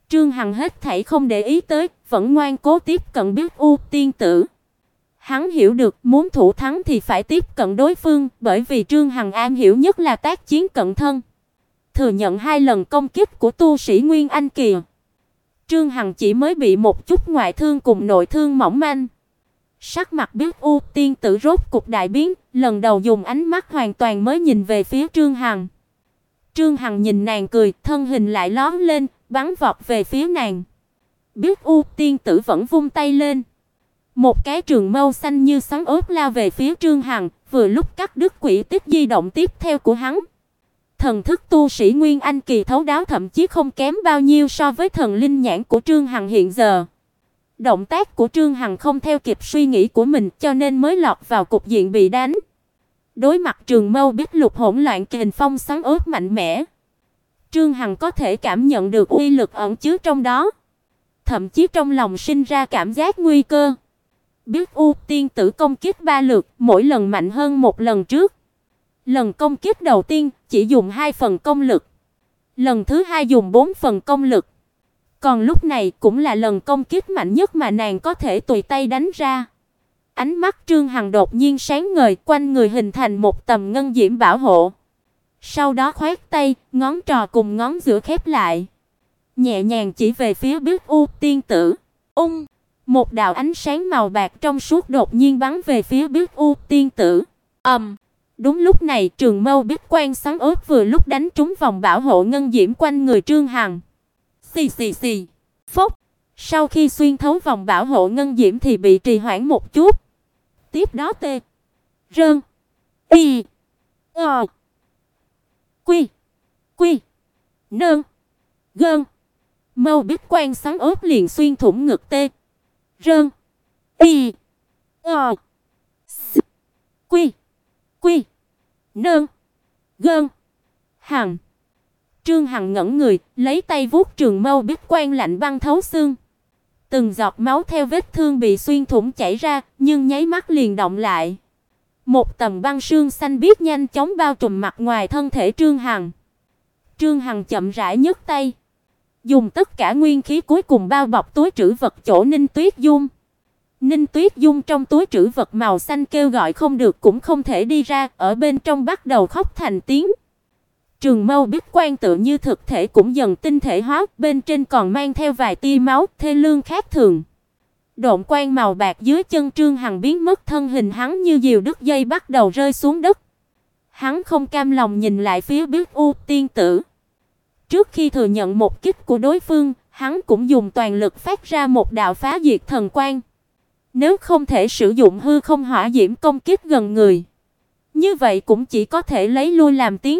Trương Hằng hết thảy không để ý tới, vẫn ngoan cố tiếp cận Biết U tiên tử. Hắn hiểu được, muốn thủ thắng thì phải tiếp cận đối phương, bởi vì Trương Hằng am hiểu nhất là tác chiến cận thân. Thừa nhận 2 lần công kích của tu sĩ Nguyên Anh kỳ, Trương Hằng chỉ mới bị một chút ngoại thương cùng nội thương mỏng manh. Sắc mặt Biết U tiên tử rốt cục đại biến, lần đầu dùng ánh mắt hoàn toàn mới nhìn về phía Trương Hằng. Trương Hằng nhìn nàng cười, thân hình lại lóe lên, bắn vọt về phía nàng. Biết U tiên tử vẫn vung tay lên. Một cái trường mâu xanh như xoắn ốc lao về phía Trương Hằng, vừa lúc cắt đứt quỹ tích di động tiếp theo của hắn. Thần thức tu sĩ Nguyên Anh kỳ thấu đáo thậm chí không kém bao nhiêu so với thần linh nhãn của Trương Hằng hiện giờ. Động tác của Trương Hằng không theo kịp suy nghĩ của mình, cho nên mới lọt vào cục diện bị đánh. Đối mặt trường mâu biết lục hỗn loạn kình phong xoắn ốc mạnh mẽ, Trương Hằng có thể cảm nhận được uy lực ẩn chứa trong đó, thậm chí trong lòng sinh ra cảm giác nguy cơ. Biết U tiên tử công kích 3 lượt, mỗi lần mạnh hơn một lần trước. Lần công kích đầu tiên chỉ dùng 2 phần công lực, lần thứ hai dùng 4 phần công lực. Còn lúc này cũng là lần công kích mạnh nhất mà nàng có thể tùy tay đánh ra. Ánh mắt Trương Hằng đột nhiên sáng ngời, quanh người hình thành một tầm ngân diễm bảo hộ. Sau đó khoát tay, ngón trò cùng ngón giữa khép lại, nhẹ nhàng chỉ về phía Biết U tiên tử. Một đạo ánh sáng màu bạc trong suốt đột nhiên bắn về phía Biết U tiên tử. Đúng lúc này, trường mâu Biết Quang xoắn ốc vừa lúc đánh trúng vòng bảo hộ ngân diễm quanh người Trương Hằng. Xì xì xì. Phốc. Sau khi xuyên thấu vòng bảo hộ ngân diễm thì bị trì hoãn một chút. Tiếp đó tê, rơn, y, quy, nơn, gơn. Mâu Biết Quang xoắn ốc liền xuyên thủng ngực tê, rơn, y, quy, nơn, gơn. Hằng. Trương Hằng ngẩn người, lấy tay vuốt trường mâu Biết Quang lạnh băng thấu xương. Từng giọt máu theo vết thương bị xuyên thủng chảy ra, nhưng nháy mắt liền đọng lại. Một tầng băng sương xanh biếc nhanh chóng bao trùm mặt ngoài thân thể Trương Hằng. Trương Hằng chậm rãi nhấc tay, dùng tất cả nguyên khí cuối cùng bao bọc túi trữ vật chỗ Ninh Tuyết Dung. Ninh Tuyết Dung trong túi trữ vật màu xanh kêu gọi không được cũng không thể đi ra, ở bên trong bắt đầu khóc thành tiếng. Trường mâu Biết Quang tự như thực thể cũng dần tinh thể hóa, bên trên còn mang theo vài tia máu, thê lương khác thường. Độn quang màu bạc dưới chân Trương Hằng biến mất, thân hình hắn như diều đứt dây bắt đầu rơi xuống đất. Hắn không cam lòng nhìn lại phía Biết U tiên tử. Trước khi thừa nhận một kích của đối phương, hắn cũng dùng toàn lực phát ra một đạo phá diệt thần quang. Nếu không thể sử dụng hư không hỏa diễm công kích gần người, như vậy cũng chỉ có thể lấy lui làm tiến.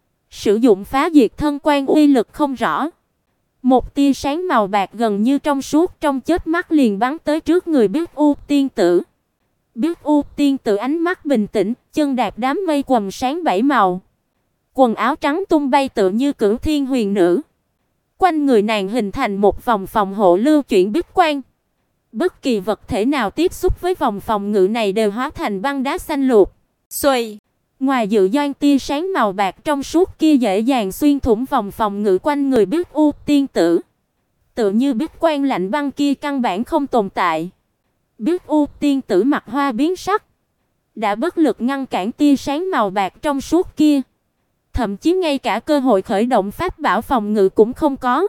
Sử dụng phá diệt thân quang uy lực không rõ. Một tia sáng màu bạc gần như trong suốt trong chớp mắt liền bắn tới trước người Biết U tiên tử. Biết U tiên tử ánh mắt bình tĩnh, chân đạp đám mây quầng sáng 7 màu. Quần áo trắng tung bay tựa như cửu thiên huyền nữ. Quanh người nàng hình thành một vòng phòng hộ lưu chuyển Biết Quang. Bất kỳ vật thể nào tiếp xúc với vòng phòng ngự này đều hóa thành băng đá xanh lục. Xuy. Ngoài dự doanh tia sáng màu bạc trong suốt kia dễ dàng xuyên thủng vòng phòng ngự quanh người Biết U tiên tử. Tựa như Biết Quang lạnh băng kia căn bản không tồn tại. Biết U tiên tử mặt hoa biến sắc, đã bất lực ngăn cản tia sáng màu bạc trong suốt kia. Thậm chí ngay cả cơ hội khởi động pháp bảo phòng ngự cũng không có.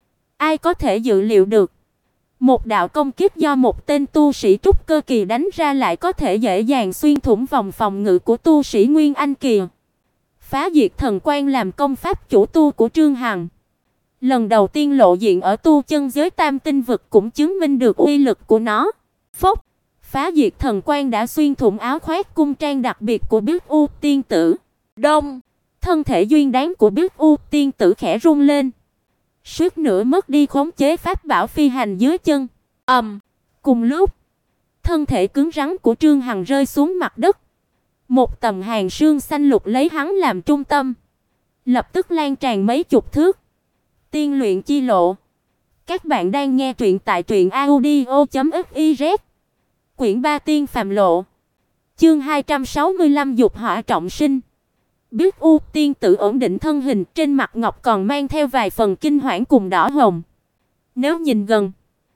Ai có thể dự liệu được, một đạo công kích do một tên tu sĩ trúc cơ kỳ đánh ra lại có thể dễ dàng xuyên thủng vòng phòng ngự của tu sĩ Nguyên Anh kỳ. Phá diệt thần quang làm công pháp chủ tu của Trương Hằng, lần đầu tiên lộ diện ở tu chân giới tam tinh vực cũng chứng minh được uy lực của nó. Phốc, phá diệt thần quang đã xuyên thủng áo khoác cung trang đặc biệt của Biết U tiên tử. Đông, thân thể duyên dáng của Biết U tiên tử khẽ rung lên, suýt nữa mất đi khống chế pháp bảo phi hành dưới chân. Cùng lúc, thân thể cứng rắn của Trương Hằng rơi xuống mặt đất. Một tầng hàn sương xanh lục lấy hắn làm trung tâm, lập tức lan tràn mấy chục thước. Tiên luyện chi lộ. Các bạn đang nghe truyện tại truyệnaudio.fiz. Quyển 3 Tiên phàm lộ. Chương 265 dục hỏa trọng sinh. Biết U tiên tử ổn định thân hình, trên mặt ngọc còn mang theo vài phần kinh hoảng cùng đỏ hồng. Nếu nhìn gần,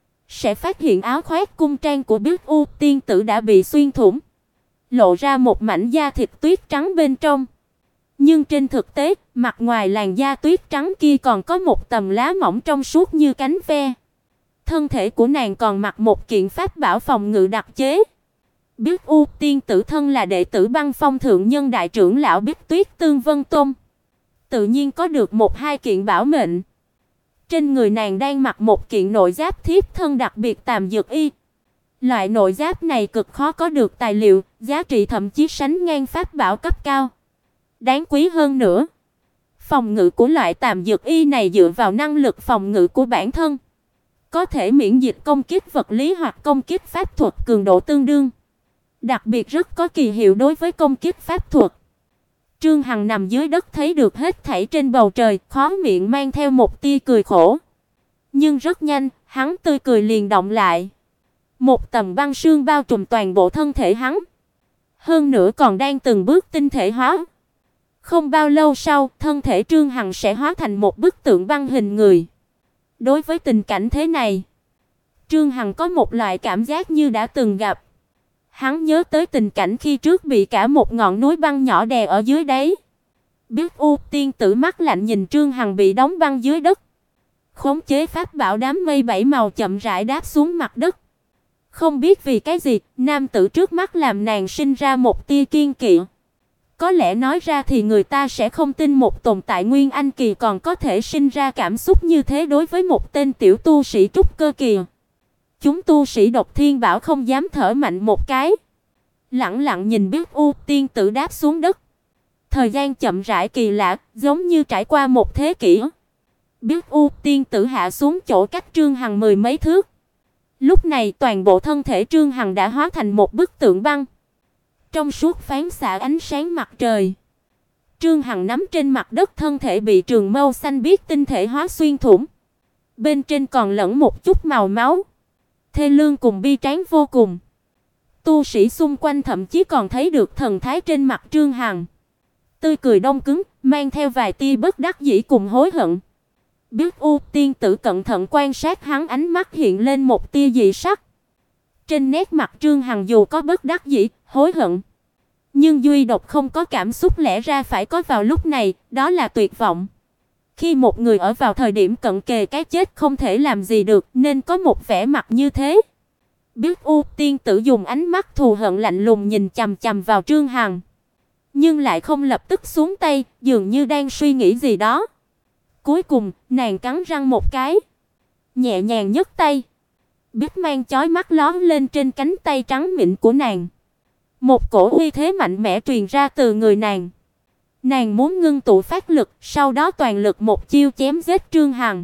sẽ phát hiện áo khoác cung trang của Biết U tiên tử đã bị xuyên thủng, lộ ra một mảnh da thịt tuyết trắng bên trong. Nhưng trên thực tế, mặt ngoài làn da tuyết trắng kia còn có một tầng lá mỏng trong suốt như cánh ve. Thân thể của nàng còn mặc một kiện pháp bảo phòng ngự đặc chế. Biết U tiên tử thân là đệ tử Băng Phong thượng nhân đại trưởng lão Biết Tuyết Tương Vân Tôn, tự nhiên có được một hai kiện bảo mệnh. Trên người nàng đang mặc một kiện nội giáp thiếp thân đặc biệt Tàm Dược Y. Loại nội giáp này cực khó có được tài liệu, giá trị thậm chí sánh ngang pháp bảo cấp cao. Đáng quý hơn nữa, phòng ngự của loại Tàm Dược Y này dựa vào năng lực phòng ngự của bản thân, có thể miễn dịch công kích vật lý hoặc công kích pháp thuật cường độ tương đương. Đặc biệt rất có kỳ hiệu đối với công kích pháp thuật. Trương Hằng nằm dưới đất thấy được hết thảy trên bầu trời, khóe miệng mang theo một tia cười khổ. Nhưng rất nhanh, hắn tươi cười liền động lại. Một tầng băng sương bao trùm toàn bộ thân thể hắn, hơn nữa còn đang từng bước tinh thể hóa. Không bao lâu sau, thân thể Trương Hằng sẽ hóa thành một bức tượng băng hình người. Đối với tình cảnh thế này, Trương Hằng có một loại cảm giác như đã từng gặp. Hắn nhớ tới tình cảnh khi trước bị cả một ngọn núi băng nhỏ đè ở dưới đáy. Biết U tiên tử mắt lạnh nhìn Trương Hằng bị đóng băng dưới đất, khống chế pháp bảo đám mây bảy màu chậm rãi đáp xuống mặt đất. Không biết vì cái gì, nam tử trước mắt làm nàng sinh ra một tia kiêng kỵ. Có lẽ nói ra thì người ta sẽ không tin một tồn tại nguyên anh kỳ còn có thể sinh ra cảm xúc như thế đối với một tên tiểu tu sĩ trúc cơ kỳ. Chúng tu sĩ Độc Thiên Bảo không dám thở mạnh một cái, lặng lặng nhìn Biết U tiên tử đáp xuống đất. Thời gian chậm rãi kỳ lạ, giống như trải qua một thế kỷ. Biết U tiên tử hạ xuống chỗ cách Trương Hằng mười mấy thước. Lúc này toàn bộ thân thể Trương Hằng đã hóa thành một bức tượng băng, trong suốt phán xạ ánh sáng mặt trời. Trương Hằng nắm trên mặt đất, thân thể bị trường mâu xanh biếc tinh thể hóa xuyên thủng. Bên trên còn lẫn một chút màu máu, thê lương cùng bi tráng vô cùng. Tu sĩ xung quanh thậm chí còn thấy được thần thái trên mặt Trương Hằng, tươi cười đông cứng, mang theo vài tia bất đắc dĩ cùng hối hận. Biết U tiên tử cẩn thận quan sát hắn, ánh mắt hiện lên một tia dị sắc. Trên nét mặt Trương Hằng dù có bất đắc dĩ, hối hận, nhưng duy độc không có cảm xúc lẽ ra phải có vào lúc này, đó là tuyệt vọng. Khi một người ở vào thời điểm cận kề cái chết không thể làm gì được, nên có một vẻ mặt như thế. Biết U tiên tử dùng ánh mắt thù hận lạnh lùng nhìn chằm chằm vào Trương Hằng, nhưng lại không lập tức xuống tay, dường như đang suy nghĩ gì đó. Cuối cùng, nàng cắn răng một cái, nhẹ nhàng nhấc tay. Biết mang chói mắt lóe lên trên cánh tay trắng mịn của nàng. Một cổ uy thế mạnh mẽ truyền ra từ người nàng. Nàng muốn ngưng tụ pháp lực, sau đó toàn lực một chiêu chém giết Trương Hằng.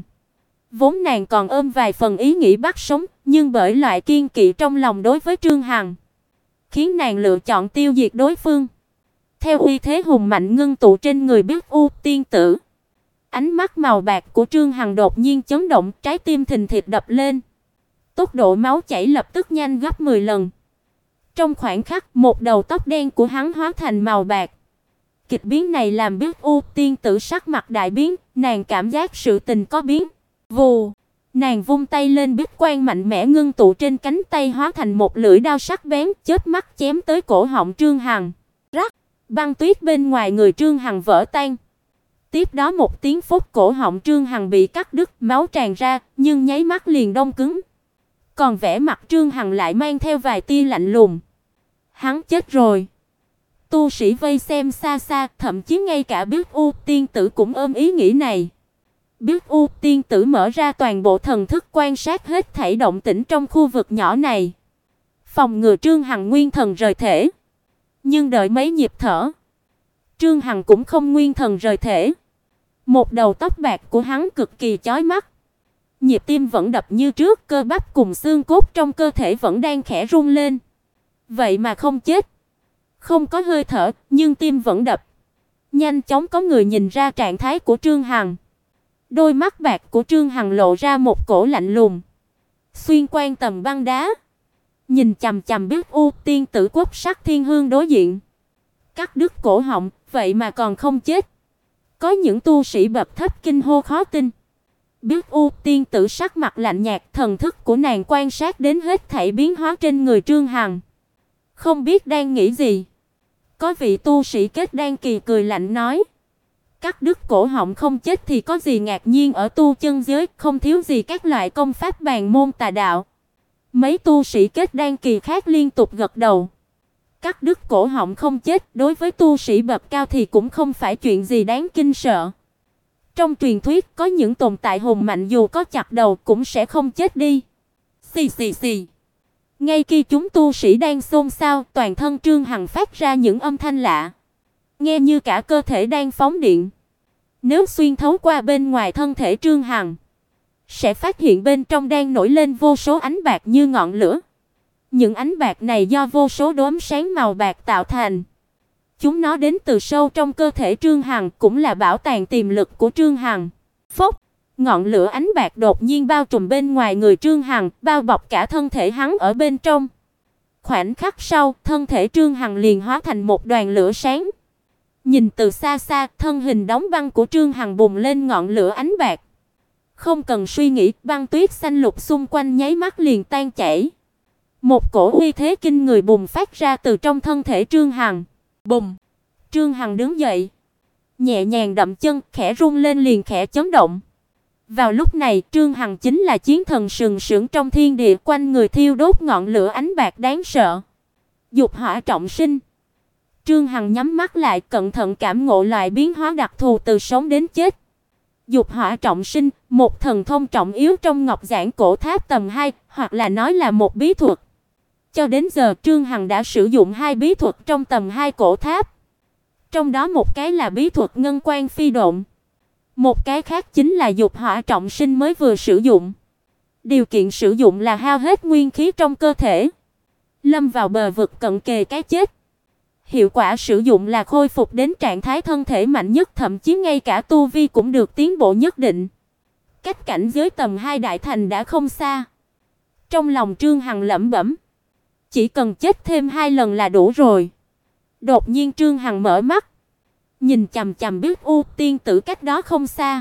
Vốn nàng còn ôm vài phần ý nghĩ bắt sống, nhưng bởi loại kiên kỵ trong lòng đối với Trương Hằng, khiến nàng lựa chọn tiêu diệt đối phương. Theo uy thế hùng mạnh ngưng tụ trên người Biết U tiên tử, ánh mắt màu bạc của Trương Hằng đột nhiên chấn động, trái tim thình thịch đập lên. Tốc độ máu chảy lập tức nhanh gấp 10 lần. Trong khoảnh khắc, một đầu tóc đen của hắn hóa thành màu bạc. Kịch biến này làm Biết U tiên tử sắc mặt đại biến, nàng cảm giác sự tình có biến. Vù, nàng vung tay lên, biết quang mạnh mẽ ngưng tụ trên cánh tay hóa thành một lưỡi đao sắc bén, chớp mắt chém tới cổ họng Trương Hằng. Rắc, băng tuyết bên ngoài người Trương Hằng vỡ tan. Tiếp đó một tiếng phốc, cổ họng Trương Hằng bị cắt đứt, máu tràn ra, nhưng nháy mắt liền đông cứng. Còn vẻ mặt Trương Hằng lại mang theo vài tia lạnh lùng. Hắn chết rồi. Tu sĩ vây xem xa xa, thậm chí ngay cả Biết U tiên tử cũng ôm ý nghĩ này. Biết U tiên tử mở ra toàn bộ thần thức quan sát hết thảy động tĩnh trong khu vực nhỏ này, phòng ngừa Trương Hằng nguyên thần rời thể. Nhưng đợi mấy nhịp thở, Trương Hằng cũng không nguyên thần rời thể. Một đầu tóc bạc của hắn cực kỳ chói mắt. Nhịp tim vẫn đập như trước, cơ bắp cùng xương cốt trong cơ thể vẫn đang khẽ rung lên. Vậy mà không chết. Không có hơi thở, nhưng tim vẫn đập. Nhanh chóng có người nhìn ra trạng thái của Trương Hằng. Đôi mắt bạc của Trương Hằng lộ ra một cổ lạnh lùng, xuyên qua tầng băng đá, nhìn chằm chằm Biết U tiên tử quốc sắc thiên hương đối diện. Cắt đứt cổ họng, vậy mà còn không chết. Có những tu sĩ bậc thấp kinh hô khó tin. Biết U tiên tử sắc mặt lạnh nhạt, thần thức của nàng quan sát đến hết thảy biến hóa trên người Trương Hằng, không biết đang nghĩ gì. Có vị tu sĩ kết đan kỳ cười lạnh nói: "Cắt đứt cổ họng không chết thì có gì ngạc nhiên, ở tu chân giới không thiếu gì các loại công pháp bàn môn tà đạo." Mấy tu sĩ kết đan kỳ khác liên tục gật đầu. Cắt đứt cổ họng không chết, đối với tu sĩ bậc cao thì cũng không phải chuyện gì đáng kinh sợ. Trong truyền thuyết có những tồn tại hùng mạnh dù có chặt đầu cũng sẽ không chết đi. Xì xì xì. Ngay khi chúng tu sĩ đang xôn xao, toàn thân Trương Hằng phát ra những âm thanh lạ, nghe như cả cơ thể đang phóng điện. Nếu xuyên thấu qua bên ngoài thân thể Trương Hằng, sẽ phát hiện bên trong đang nổi lên vô số ánh bạc như ngọn lửa. Những ánh bạc này do vô số đốm sáng màu bạc tạo thành. Chúng nó đến từ sâu trong cơ thể Trương Hằng, cũng là bảo tàng tiềm lực của Trương Hằng. Phốc, ngọn lửa ánh bạc đột nhiên bao trùm bên ngoài người Trương Hằng, bao bọc cả thân thể hắn ở bên trong. Khoảnh khắc sau, thân thể Trương Hằng liền hóa thành một đoàn lửa sáng. Nhìn từ xa xa, thân hình đóng băng của Trương Hằng bùng lên ngọn lửa ánh bạc. Không cần suy nghĩ, băng tuyết xanh lục xung quanh nháy mắt liền tan chảy. Một cổ uy thế kinh người bùng phát ra từ trong thân thể Trương Hằng. Bùng! Trương Hằng đứng dậy, nhẹ nhàng đậm chân, khẽ rung lên liền khẽ chấn động. Vào lúc này, Trương Hằng chính là chiến thần sừng sững trong thiên địa, quanh người thiêu đốt ngọn lửa ánh bạc đáng sợ. Dục hỏa trọng sinh. Trương Hằng nhắm mắt lại, cẩn thận cảm ngộ loại biến hóa đặc thù từ sống đến chết. Dục hỏa trọng sinh, một thần thông trọng yếu trong Ngọc Giản Cổ Tháp tầm 2, hoặc là nói là một bí thuật. Cho đến giờ Trương Hằng đã sử dụng 2 bí thuật trong tầm 2 cổ tháp. Trong đó một cái là bí thuật ngân quang phi độn, một cái khác chính là dục hỏa trọng sinh mới vừa sử dụng. Điều kiện sử dụng là hao hết nguyên khí trong cơ thể, lâm vào bờ vực cận kề cái chết. Hiệu quả sử dụng là khôi phục đến trạng thái thân thể mạnh nhất, thậm chí ngay cả tu vi cũng được tiến bộ nhất định. Cách cảnh giới tầm 2 đại thành đã không xa. Trong lòng Trương Hằng lẩm bẩm, chỉ cần chết thêm 2 lần là đủ rồi. Đột nhiên Trương Hằng mở mắt, nhìn chằm chằm Biết U tiên tử cách đó không xa.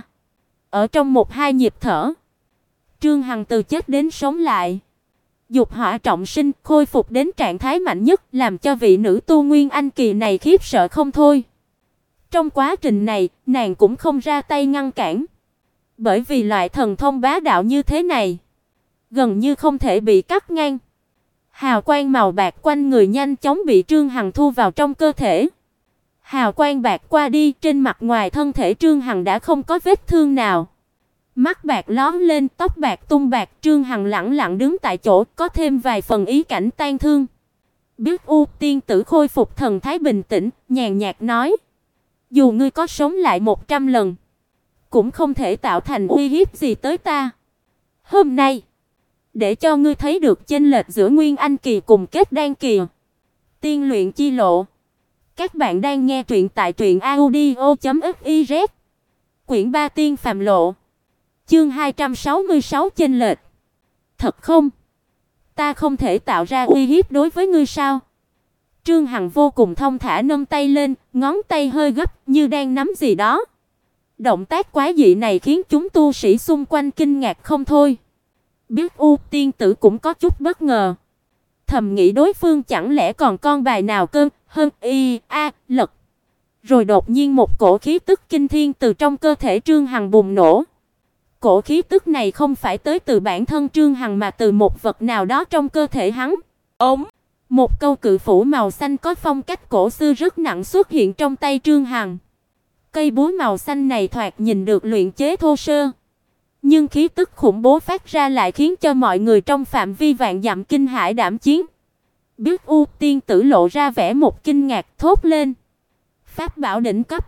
Ở trong 1-2 nhịp thở, Trương Hằng từ chết đến sống lại. Dục hỏa trọng sinh, khôi phục đến trạng thái mạnh nhất, làm cho vị nữ tu Nguyên Anh kỳ này khiếp sợ không thôi. Trong quá trình này, nàng cũng không ra tay ngăn cản, bởi vì loại thần thông bá đạo như thế này gần như không thể bị cắt ngang. Hào quang màu bạc quanh người nhanh chóng bị Trương Hằng thu vào trong cơ thể. Hào quang bạc qua đi, trên mặt ngoài thân thể Trương Hằng đã không có vết thương nào. Mắt bạc lóe lên, tóc bạc tung bạc, Trương Hằng lẳng lặng đứng tại chỗ, có thêm vài phần ý cảnh tang thương. Biết U tiên tử khôi phục thần thái bình tĩnh, nhàn nhạt nói: "Dù ngươi có sống lại 100 lần, cũng không thể tạo thành uy hiếp gì tới ta. Hôm nay, để cho ngươi thấy được chênh lệch giữa Nguyên Anh kỳ cùng kết đan kỳ. Tiên luyện chi lộ." Các bạn đang nghe truyện tại truyệnaudio.fiz. Quyển 3 Tiên phàm lộ. Chương 266 chênh lệch. Thật không? Ta không thể tạo ra uy hiếp đối với ngươi sao? Trương Hằng vô cùng thông thả nâng tay lên, ngón tay hơi gấp như đang nắm gì đó. Động tác quái dị này khiến chúng tu sĩ xung quanh kinh ngạc không thôi. Biết U tiên tử cũng có chút bất ngờ, thầm nghĩ đối phương chẳng lẽ còn con bài nào cơ, hơn lật. Rồi đột nhiên một cổ khí tức kinh thiên từ trong cơ thể Trương Hằng bùng nổ. Cổ khí tức này không phải tới từ bản thân Trương Hằng mà từ một vật nào đó trong cơ thể hắn. Ống, một câu cự phủ màu xanh có phong cách cổ xưa rất nặng xuất hiện trong tay Trương Hằng. Cây búa màu xanh này thoạt nhìn được luyện chế thô sơ, nhưng khí tức khủng bố phát ra lại khiến cho mọi người trong phạm vi vạn dặm kinh hãi đảm chiến. Biết U tiên tử lộ ra vẻ một kinh ngạc, thốt lên: "Pháp bảo đỉnh cấp."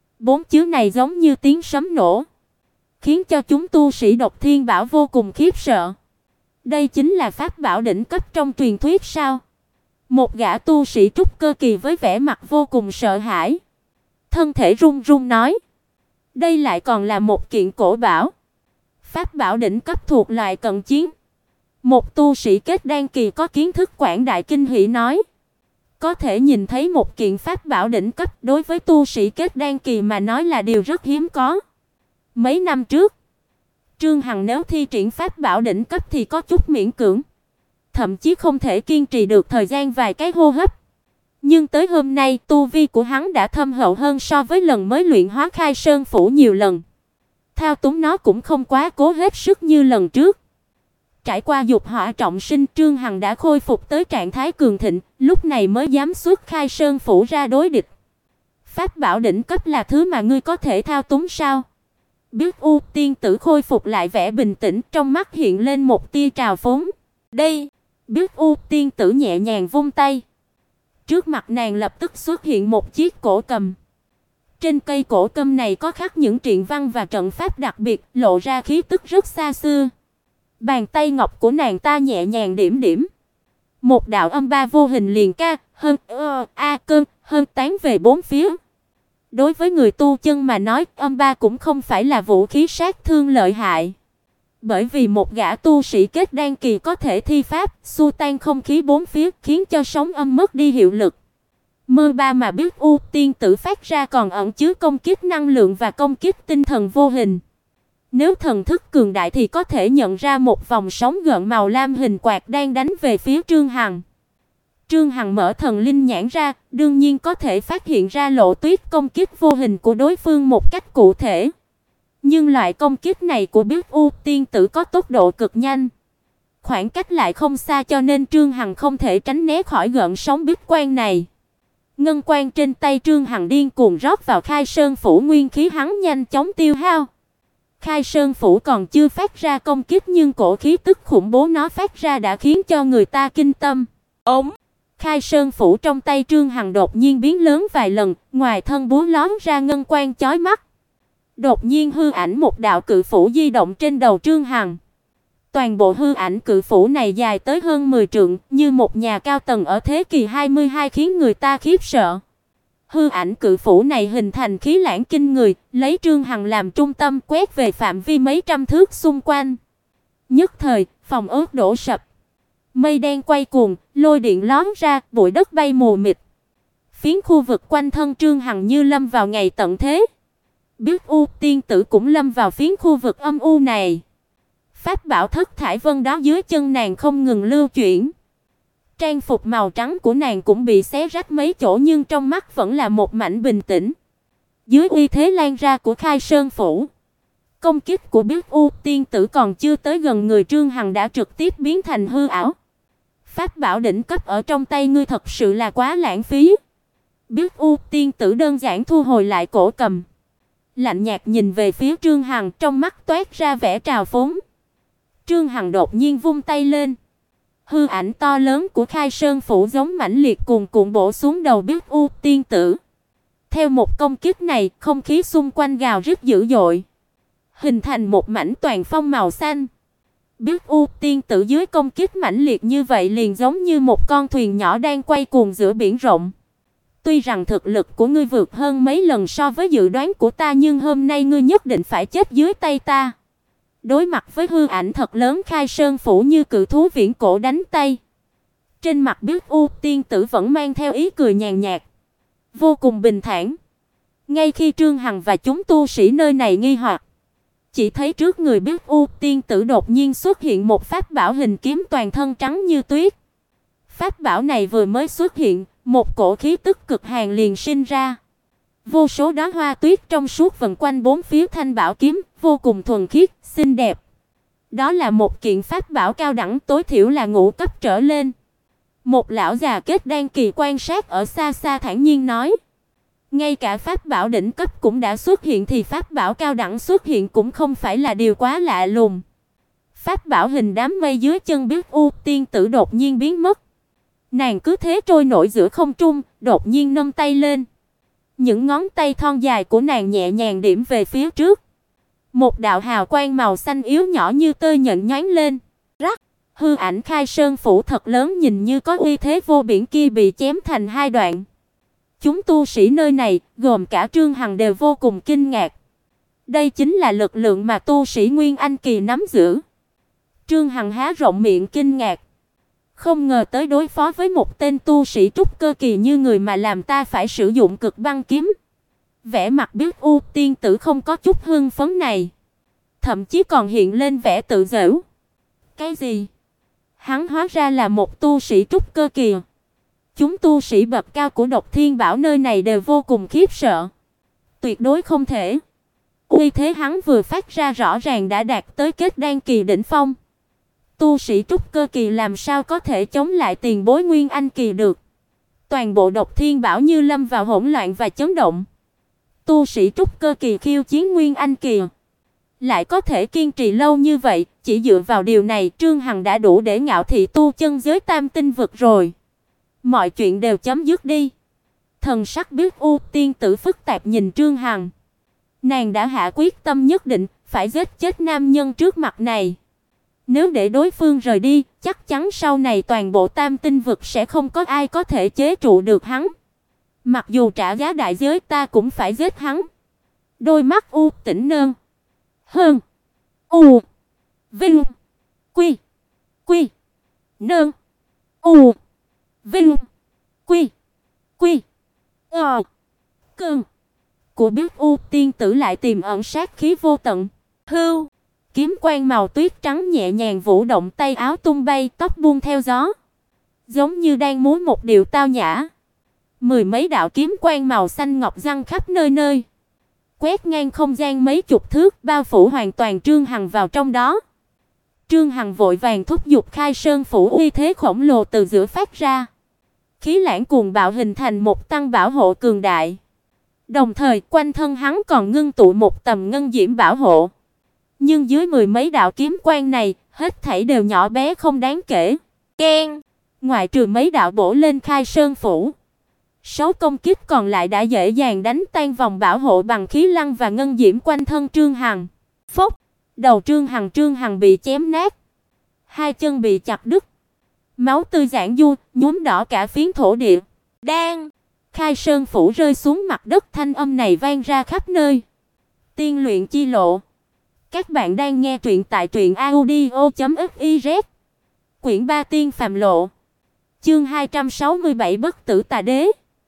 4 chữ này giống như tiếng sấm nổ, khiến cho chúng tu sĩ Độc Thiên Bảo vô cùng khiếp sợ. Đây chính là pháp bảo đỉnh cấp trong truyền thuyết sao? Một gã tu sĩ trúc cơ kỳ với vẻ mặt vô cùng sợ hãi, thân thể run run nói: "Đây lại còn là một kiện cổ bảo, pháp bảo đỉnh cấp thuộc loại cận chiến." Một tu sĩ kết đan kỳ có kiến thức quảng đại kinh hỉ nói: "Có thể nhìn thấy một kiện pháp bảo đỉnh cấp đối với tu sĩ kết đan kỳ mà nói là điều rất hiếm có." Mấy năm trước, Trương Hằng nếu thi triển pháp bảo đỉnh cấp thì có chút miễn cưỡng, thậm chí không thể kiên trì được thời gian vài cái hô hấp. Nhưng tới hôm nay, tu vi của hắn đã thâm hậu hơn so với lần mới luyện hóa Khai Sơn phủ nhiều lần. Thao túng nó cũng không quá cố hết sức như lần trước. Trải qua dục hỏa trọng sinh, Trương Hằng đã khôi phục tới trạng thái cường thịnh, lúc này mới dám xuất Khai Sơn phủ ra đối địch. Pháp bảo đỉnh cấp là thứ mà ngươi có thể thao túng sao? Biết U tiên tử khôi phục lại vẻ bình tĩnh, trong mắt hiện lên một tia trào phúng. Đây, Biết U tiên tử nhẹ nhàng vung tay. Trước mặt nàng lập tức xuất hiện một chiếc cổ cầm. Trên cây cổ cầm này có khắc những truyện văn và trận pháp đặc biệt, lộ ra khí tức rất xa xưa. Bàn tay ngọc của nàng ta nhẹ nhàng điểm điểm. Một đạo âm ba vô hình liền ca, hơn cơn, hơn tán về bốn phía. Đối với người tu chân mà nói, âm ba cũng không phải là vũ khí sát thương lợi hại. Bởi vì một gã tu sĩ kết đan kỳ có thể thi pháp, xua tan không khí bốn phía, khiến cho sóng âm mất đi hiệu lực. Mơ ba mà Biết U tiên tử phát ra còn ẩn chứa công kích năng lượng và công kích tinh thần vô hình. Nếu thần thức cường đại thì có thể nhận ra một vòng sóng gợn màu lam hình quạt đang đánh về phía Trương Hằng. Trương Hằng mở thần linh nhãn ra, đương nhiên có thể phát hiện ra lộ tuyết công kích vô hình của đối phương một cách cụ thể. Nhưng loại công kích này của Biết U tiên tử có tốc độ cực nhanh. Khoảng cách lại không xa cho nên Trương Hằng không thể tránh né khỏi gợn sóng biết quang này. Ngân quang trên tay Trương Hằng điên cuồng rót vào Khai Sơn phủ, nguyên khí hắn nhanh chóng tiêu hao. Khai Sơn phủ còn chưa phát ra công kích nhưng cổ khí tức khủng bố nó phát ra đã khiến cho người ta kinh tâm. Ống Khai Sơn phủ trong tay Trương Hằng đột nhiên biến lớn vài lần, ngoài thân búa lóm ra ngân quang chói mắt. Đột nhiên hư ảnh một đạo cự phủ di động trên đầu Trương Hằng. Toàn bộ hư ảnh cự phủ này dài tới hơn 10 trượng, như một nhà cao tầng ở thế kỷ 22 khiến người ta khiếp sợ. Hư ảnh cự phủ này hình thành khí lãng kinh người, lấy Trương Hằng làm trung tâm quét về phạm vi mấy trăm thước xung quanh. Nhất thời, phòng ốc đổ sập. Mây đen quay cuồng, lôi điện lóm ra, bụi đất bay mù mịt. Phiến khu vực quanh thân Trương Hằng như lâm vào ngày tận thế. Biết U tiên tử cũng lâm vào phiến khu vực âm u này. Pháp bảo thất thải vân đó dưới chân nàng không ngừng lưu chuyển. Trang phục màu trắng của nàng cũng bị xé rách mấy chỗ nhưng trong mắt vẫn là một mảnh bình tĩnh. Dưới uy thế lan ra của Khai Sơn phủ, công kích của Biết U tiên tử còn chưa tới gần người Trương Hằng đã trực tiếp biến thành hư ảo. Pháp bảo đỉnh cấp ở trong tay ngươi thật sự là quá lãng phí. Biết U tiên tử đơn giản thu hồi lại cổ cầm, lạnh nhạt nhìn về phía Trương Hằng, trong mắt toát ra vẻ trào phúng. Trương Hằng đột nhiên vung tay lên. Hư ảnh to lớn của Khai Sơn phủ giống mãnh liệt cuồn cuộn bổ xuống đầu Biết U tiên tử. Theo một công kích này, không khí xung quanh gào rít dữ dội, hình thành một mảnh toàn phong màu xanh. Biết U tiên tử dưới công kích mãnh liệt như vậy liền giống như một con thuyền nhỏ đang quay cuồng giữa biển rộng. Tuy rằng thực lực của ngươi vượt hơn mấy lần so với dự đoán của ta, nhưng hôm nay ngươi nhất định phải chết dưới tay ta. Đối mặt với hư ảnh thật lớn Khai Sơn phủ như cự thú viễn cổ đánh tay, trên mặt Biết U tiên tử vẫn mang theo ý cười nhàn nhạt, vô cùng bình thản. Ngay khi Trương Hằng và chúng tu sĩ nơi này nghi hoặc, chỉ thấy trước người Biết U tiên tử đột nhiên xuất hiện một pháp bảo hình kiếm toàn thân trắng như tuyết. Pháp bảo này vừa mới xuất hiện, một cổ khí tức cực hàn liền sinh ra. Vô số đóa hoa tuyết trong suốt vần quanh bốn phía thanh bảo kiếm, vô cùng thuần khiết, xinh đẹp. Đó là một kiện pháp bảo cao đẳng, tối thiểu là ngũ cấp trở lên. Một lão già kết đan kỳ quan sát ở xa xa thản nhiên nói: ngay cả pháp bảo đỉnh cấp cũng đã xuất hiện thì pháp bảo cao đẳng xuất hiện cũng không phải là điều quá lạ lùng. Pháp bảo hình đám mây dưới chân Biết U tiên tử đột nhiên biến mất. Nàng cứ thế trôi nổi giữa không trung, đột nhiên nâng tay lên. Những ngón tay thon dài của nàng nhẹ nhàng điểm về phía trước. Một đạo hào quang màu xanh yếu nhỏ như tơ nhện nhoáng lên. Rắc, hư ảnh Khai Sơn phủ thật lớn nhìn như có uy thế vô biên kia bị chém thành hai đoạn. Chúng tu sĩ nơi này, gồm cả Trương Hằng đều vô cùng kinh ngạc. Đây chính là lực lượng mà tu sĩ Nguyên Anh kỳ nắm giữ. Trương Hằng há rộng miệng kinh ngạc. Không ngờ tới đối phó với một tên tu sĩ trúc cơ kỳ như người mà làm ta phải sử dụng Cực Băng kiếm. Vẻ mặt Biết U tiên tử không có chút hưng phấn này. thậm chí còn hiện lên vẻ tự giễu. Cái gì? Hắn hóa ra là một tu sĩ trúc cơ kỳ. Chúng tu sĩ bậc cao của Độc Thiên Bảo nơi này đều vô cùng khiếp sợ. Tuyệt đối không thể. Uy thế hắn vừa phát ra rõ ràng đã đạt tới kết đan kỳ đỉnh phong. Tu sĩ trúc cơ kỳ làm sao có thể chống lại tiền bối nguyên anh kỳ được? Toàn bộ Độc Thiên Bảo như lâm vào hỗn loạn và chấn động. Tu sĩ trúc cơ kỳ khiêu chiến nguyên anh kỳ, lại có thể kiên trì lâu như vậy, chỉ dựa vào điều này Trương Hằng đã đủ để ngạo thị tu chân giới tam tinh vực rồi. Mọi chuyện đều chấm dứt đi. Thần sắc Biết U tiên tử phức tạp nhìn Trương Hằng. Nàng đã hạ quyết tâm nhất định phải giết chết nam nhân trước mặt này. Nếu để đối phương rời đi, chắc chắn sau này toàn bộ tam tinh vực sẽ không có ai có thể chế trụ được hắn. Mặc dù trả giá đại giới ta cũng phải giết hắn. Đôi mắt U Tĩnh Nơn Hơn U Vinh Quy Quy Nơn U Vinh Quy Quy Cơn của Biết U tiên tử lại tiềm ẩn sát khí vô tận. Hưu, kiếm quang màu tuyết trắng nhẹ nhàng vũ động, tay áo tung bay, tóc buông theo gió, giống như đang múa một điệu tao nhã. Mười mấy đạo kiếm quang màu xanh ngọc giăng khắp nơi nơi, quét ngang không gian mấy chục thước, bao phủ hoàn toàn Trương Hằng vào trong đó. Trương Hằng vội vàng thúc giục Khai Sơn phủ, uy thế khổng lồ từ giữa phát ra. Khí lãng cuồng bạo hình thành một tăng bảo hộ cường đại. Đồng thời, quanh thân hắn còn ngưng tụ một tầm ngân diễm bảo hộ. Nhưng dưới mười mấy đạo kiếm quang này, hết thảy đều nhỏ bé không đáng kể. Keng, ngoại trừ mấy đạo bổ lên Khai Sơn phủ, 6 công kích còn lại đã dễ dàng đánh tan vòng bảo hộ bằng khí lăng và ngân diễm quanh thân Trương Hằng. Phốc, đầu Trương Hằng bị chém nát, hai chân bị chặt đứt, máu tươi giản du, nhuốm đỏ cả phiến thổ địa. Đang Khai Sơn phủ rơi xuống mặt đất, thanh âm này vang ra khắp nơi. Tiên luyện chi lộ. Các bạn đang nghe truyện tại truyệnaudio.fiz. Quyển 3 Tiên phàm lộ. Chương 267 Bất tử tà đế.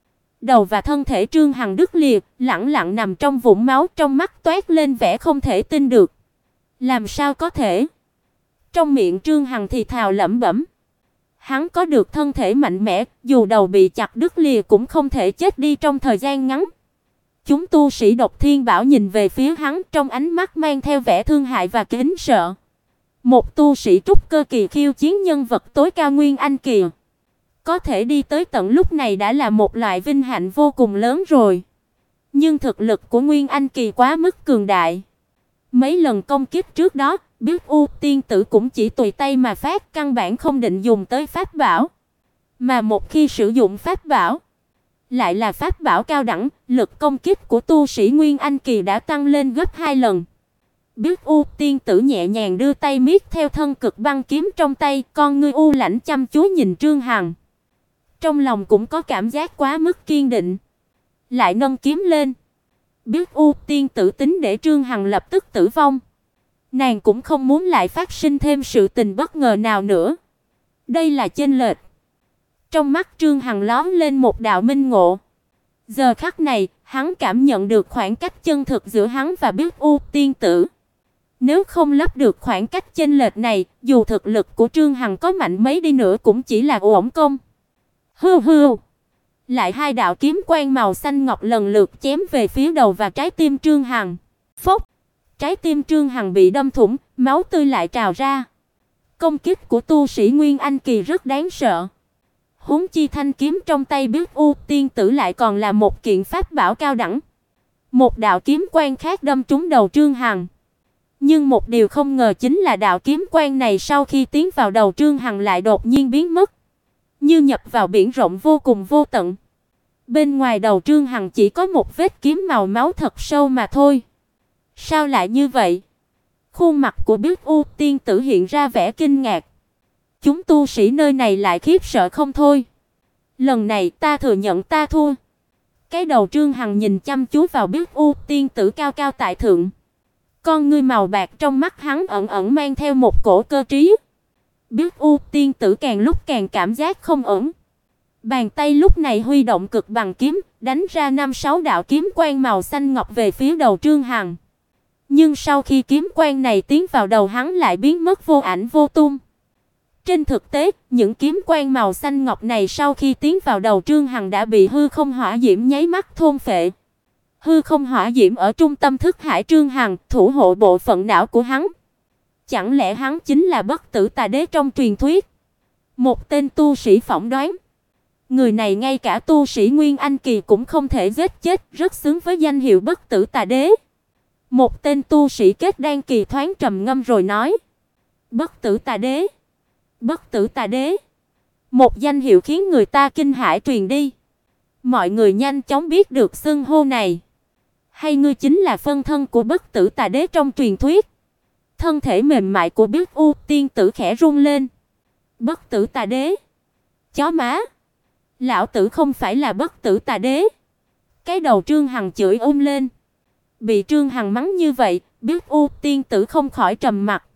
Đầu và thân thể Trương Hằng đứt lìa, lẳng lặng nằm trong vũng máu, trong mắt toát lên vẻ không thể tin được. Làm sao có thể? Trong miệng Trương Hằng thì thào lẩm bẩm. Hắn có được thân thể mạnh mẽ, dù đầu bị chặt đứt lìa cũng không thể chết đi trong thời gian ngắn. Chúng tu sĩ Độc Thiên Bảo nhìn về phía hắn, trong ánh mắt mang theo vẻ thương hại và kính sợ. Một tu sĩ trúc cơ kỳ khiêu chiến nhân vật tối cao nguyên anh kỳ, có thể đi tới tận lúc này đã là một loại vinh hạnh vô cùng lớn rồi. Nhưng thực lực của nguyên anh kỳ quá mức cường đại. Mấy lần công kích trước đó, Biết U tiên tử cũng chỉ tùy tay mà phát, căn bản không định dùng tới pháp bảo. Mà một khi sử dụng pháp bảo, lại là pháp bảo cao đẳng, lực công kích của tu sĩ nguyên anh kỳ đã tăng lên gấp 2 lần. Biết U tiên tử nhẹ nhàng đưa tay miết theo thân cực băng kiếm trong tay, con ngươi u lãnh chăm chú nhìn Trương Hằng. Trong lòng cũng có cảm giác quá mức kiên định, lại nâng kiếm lên. Biết U tiên tử tính để Trương Hằng lập tức tử vong. Nàng cũng không muốn lại phát sinh thêm sự tình bất ngờ nào nữa. Đây là chênh lệch. Trong mắt Trương Hằng lóe lên một đạo minh ngộ. Giờ khắc này, hắn cảm nhận được khoảng cách chân thực giữa hắn và Biết U tiên tử. Nếu không lấp được khoảng cách chênh lệch này, dù thực lực của Trương Hằng có mạnh mấy đi nữa cũng chỉ là uổng công. Hưu hưu. Lại hai đạo kiếm quang màu xanh ngọc lần lượt chém về phía đầu và trái tim Trương Hằng. Phốc, trái tim Trương Hằng bị đâm thủng, máu tươi lại trào ra. Công kích của tu sĩ nguyên anh kỳ rất đáng sợ. Huống chi thanh kiếm trong tay Biết U tiên tử lại còn là một kiện pháp bảo cao đẳng. Một đạo kiếm quang khác đâm trúng đầu Trương Hằng. Nhưng một điều không ngờ chính là đạo kiếm quang này sau khi tiến vào đầu Trương Hằng lại đột nhiên biến mất, như nhập vào biển rộng vô cùng vô tận. Bên ngoài đầu Trương Hằng chỉ có một vết kiếm màu máu thật sâu mà thôi. Sao lại như vậy? Khuôn mặt của Biết U tiên tử hiện ra vẻ kinh ngạc. Chúng tu sĩ nơi này lại khiếp sợ không thôi. Lần này ta thừa nhận ta thua. Cái đầu Trương Hằng nhìn chăm chú vào Biết U tiên tử cao cao tại thượng. Con ngươi màu bạc trong mắt hắn ẩn ẩn mang theo một cổ cơ trí. Biết U tiên tử càng lúc càng cảm giác không ổn. Bàn tay lúc này huy động cực bằng kiếm, đánh ra 5-6 đạo kiếm quang màu xanh ngọc về phía đầu Trương Hằng. Nhưng sau khi kiếm quang này tiến vào đầu hắn lại biến mất vô ảnh vô tung. Trên thực tế, những kiếm quang màu xanh ngọc này sau khi tiến vào đầu Trương Hằng đã bị hư không hỏa diễm nháy mắt thôn phệ. Hư không hỏa diễm ở trung tâm thức hải Trương Hằng, thủ hộ bộ phận não của hắn. Chẳng lẽ hắn chính là bất tử tà đế trong truyền thuyết? Một tên tu sĩ phỏng đoán. Người này ngay cả tu sĩ Nguyên Anh kỳ cũng không thể giết chết, rất xứng với danh hiệu bất tử tà đế. Một tên tu sĩ kết đan kỳ thoáng trầm ngâm rồi nói: Bất tử tà đế, bất tử tà đế. Một danh hiệu khiến người ta kinh hãi truyền đi. Mọi người nhanh chóng biết được xưng hô này. Hay ngươi chính là phân thân của bất tử tà đế trong truyền thuyết? Thân thể mềm mại của Biết U tiên tử khẽ rung lên. Bất tử tà đế? Chó má! Lão tử không phải là bất tử tà đế. Cái đầu Trương Hằng chửi lên. Bị Trương Hằng mắng như vậy, Biết U tiên tử không khỏi trầm mặt.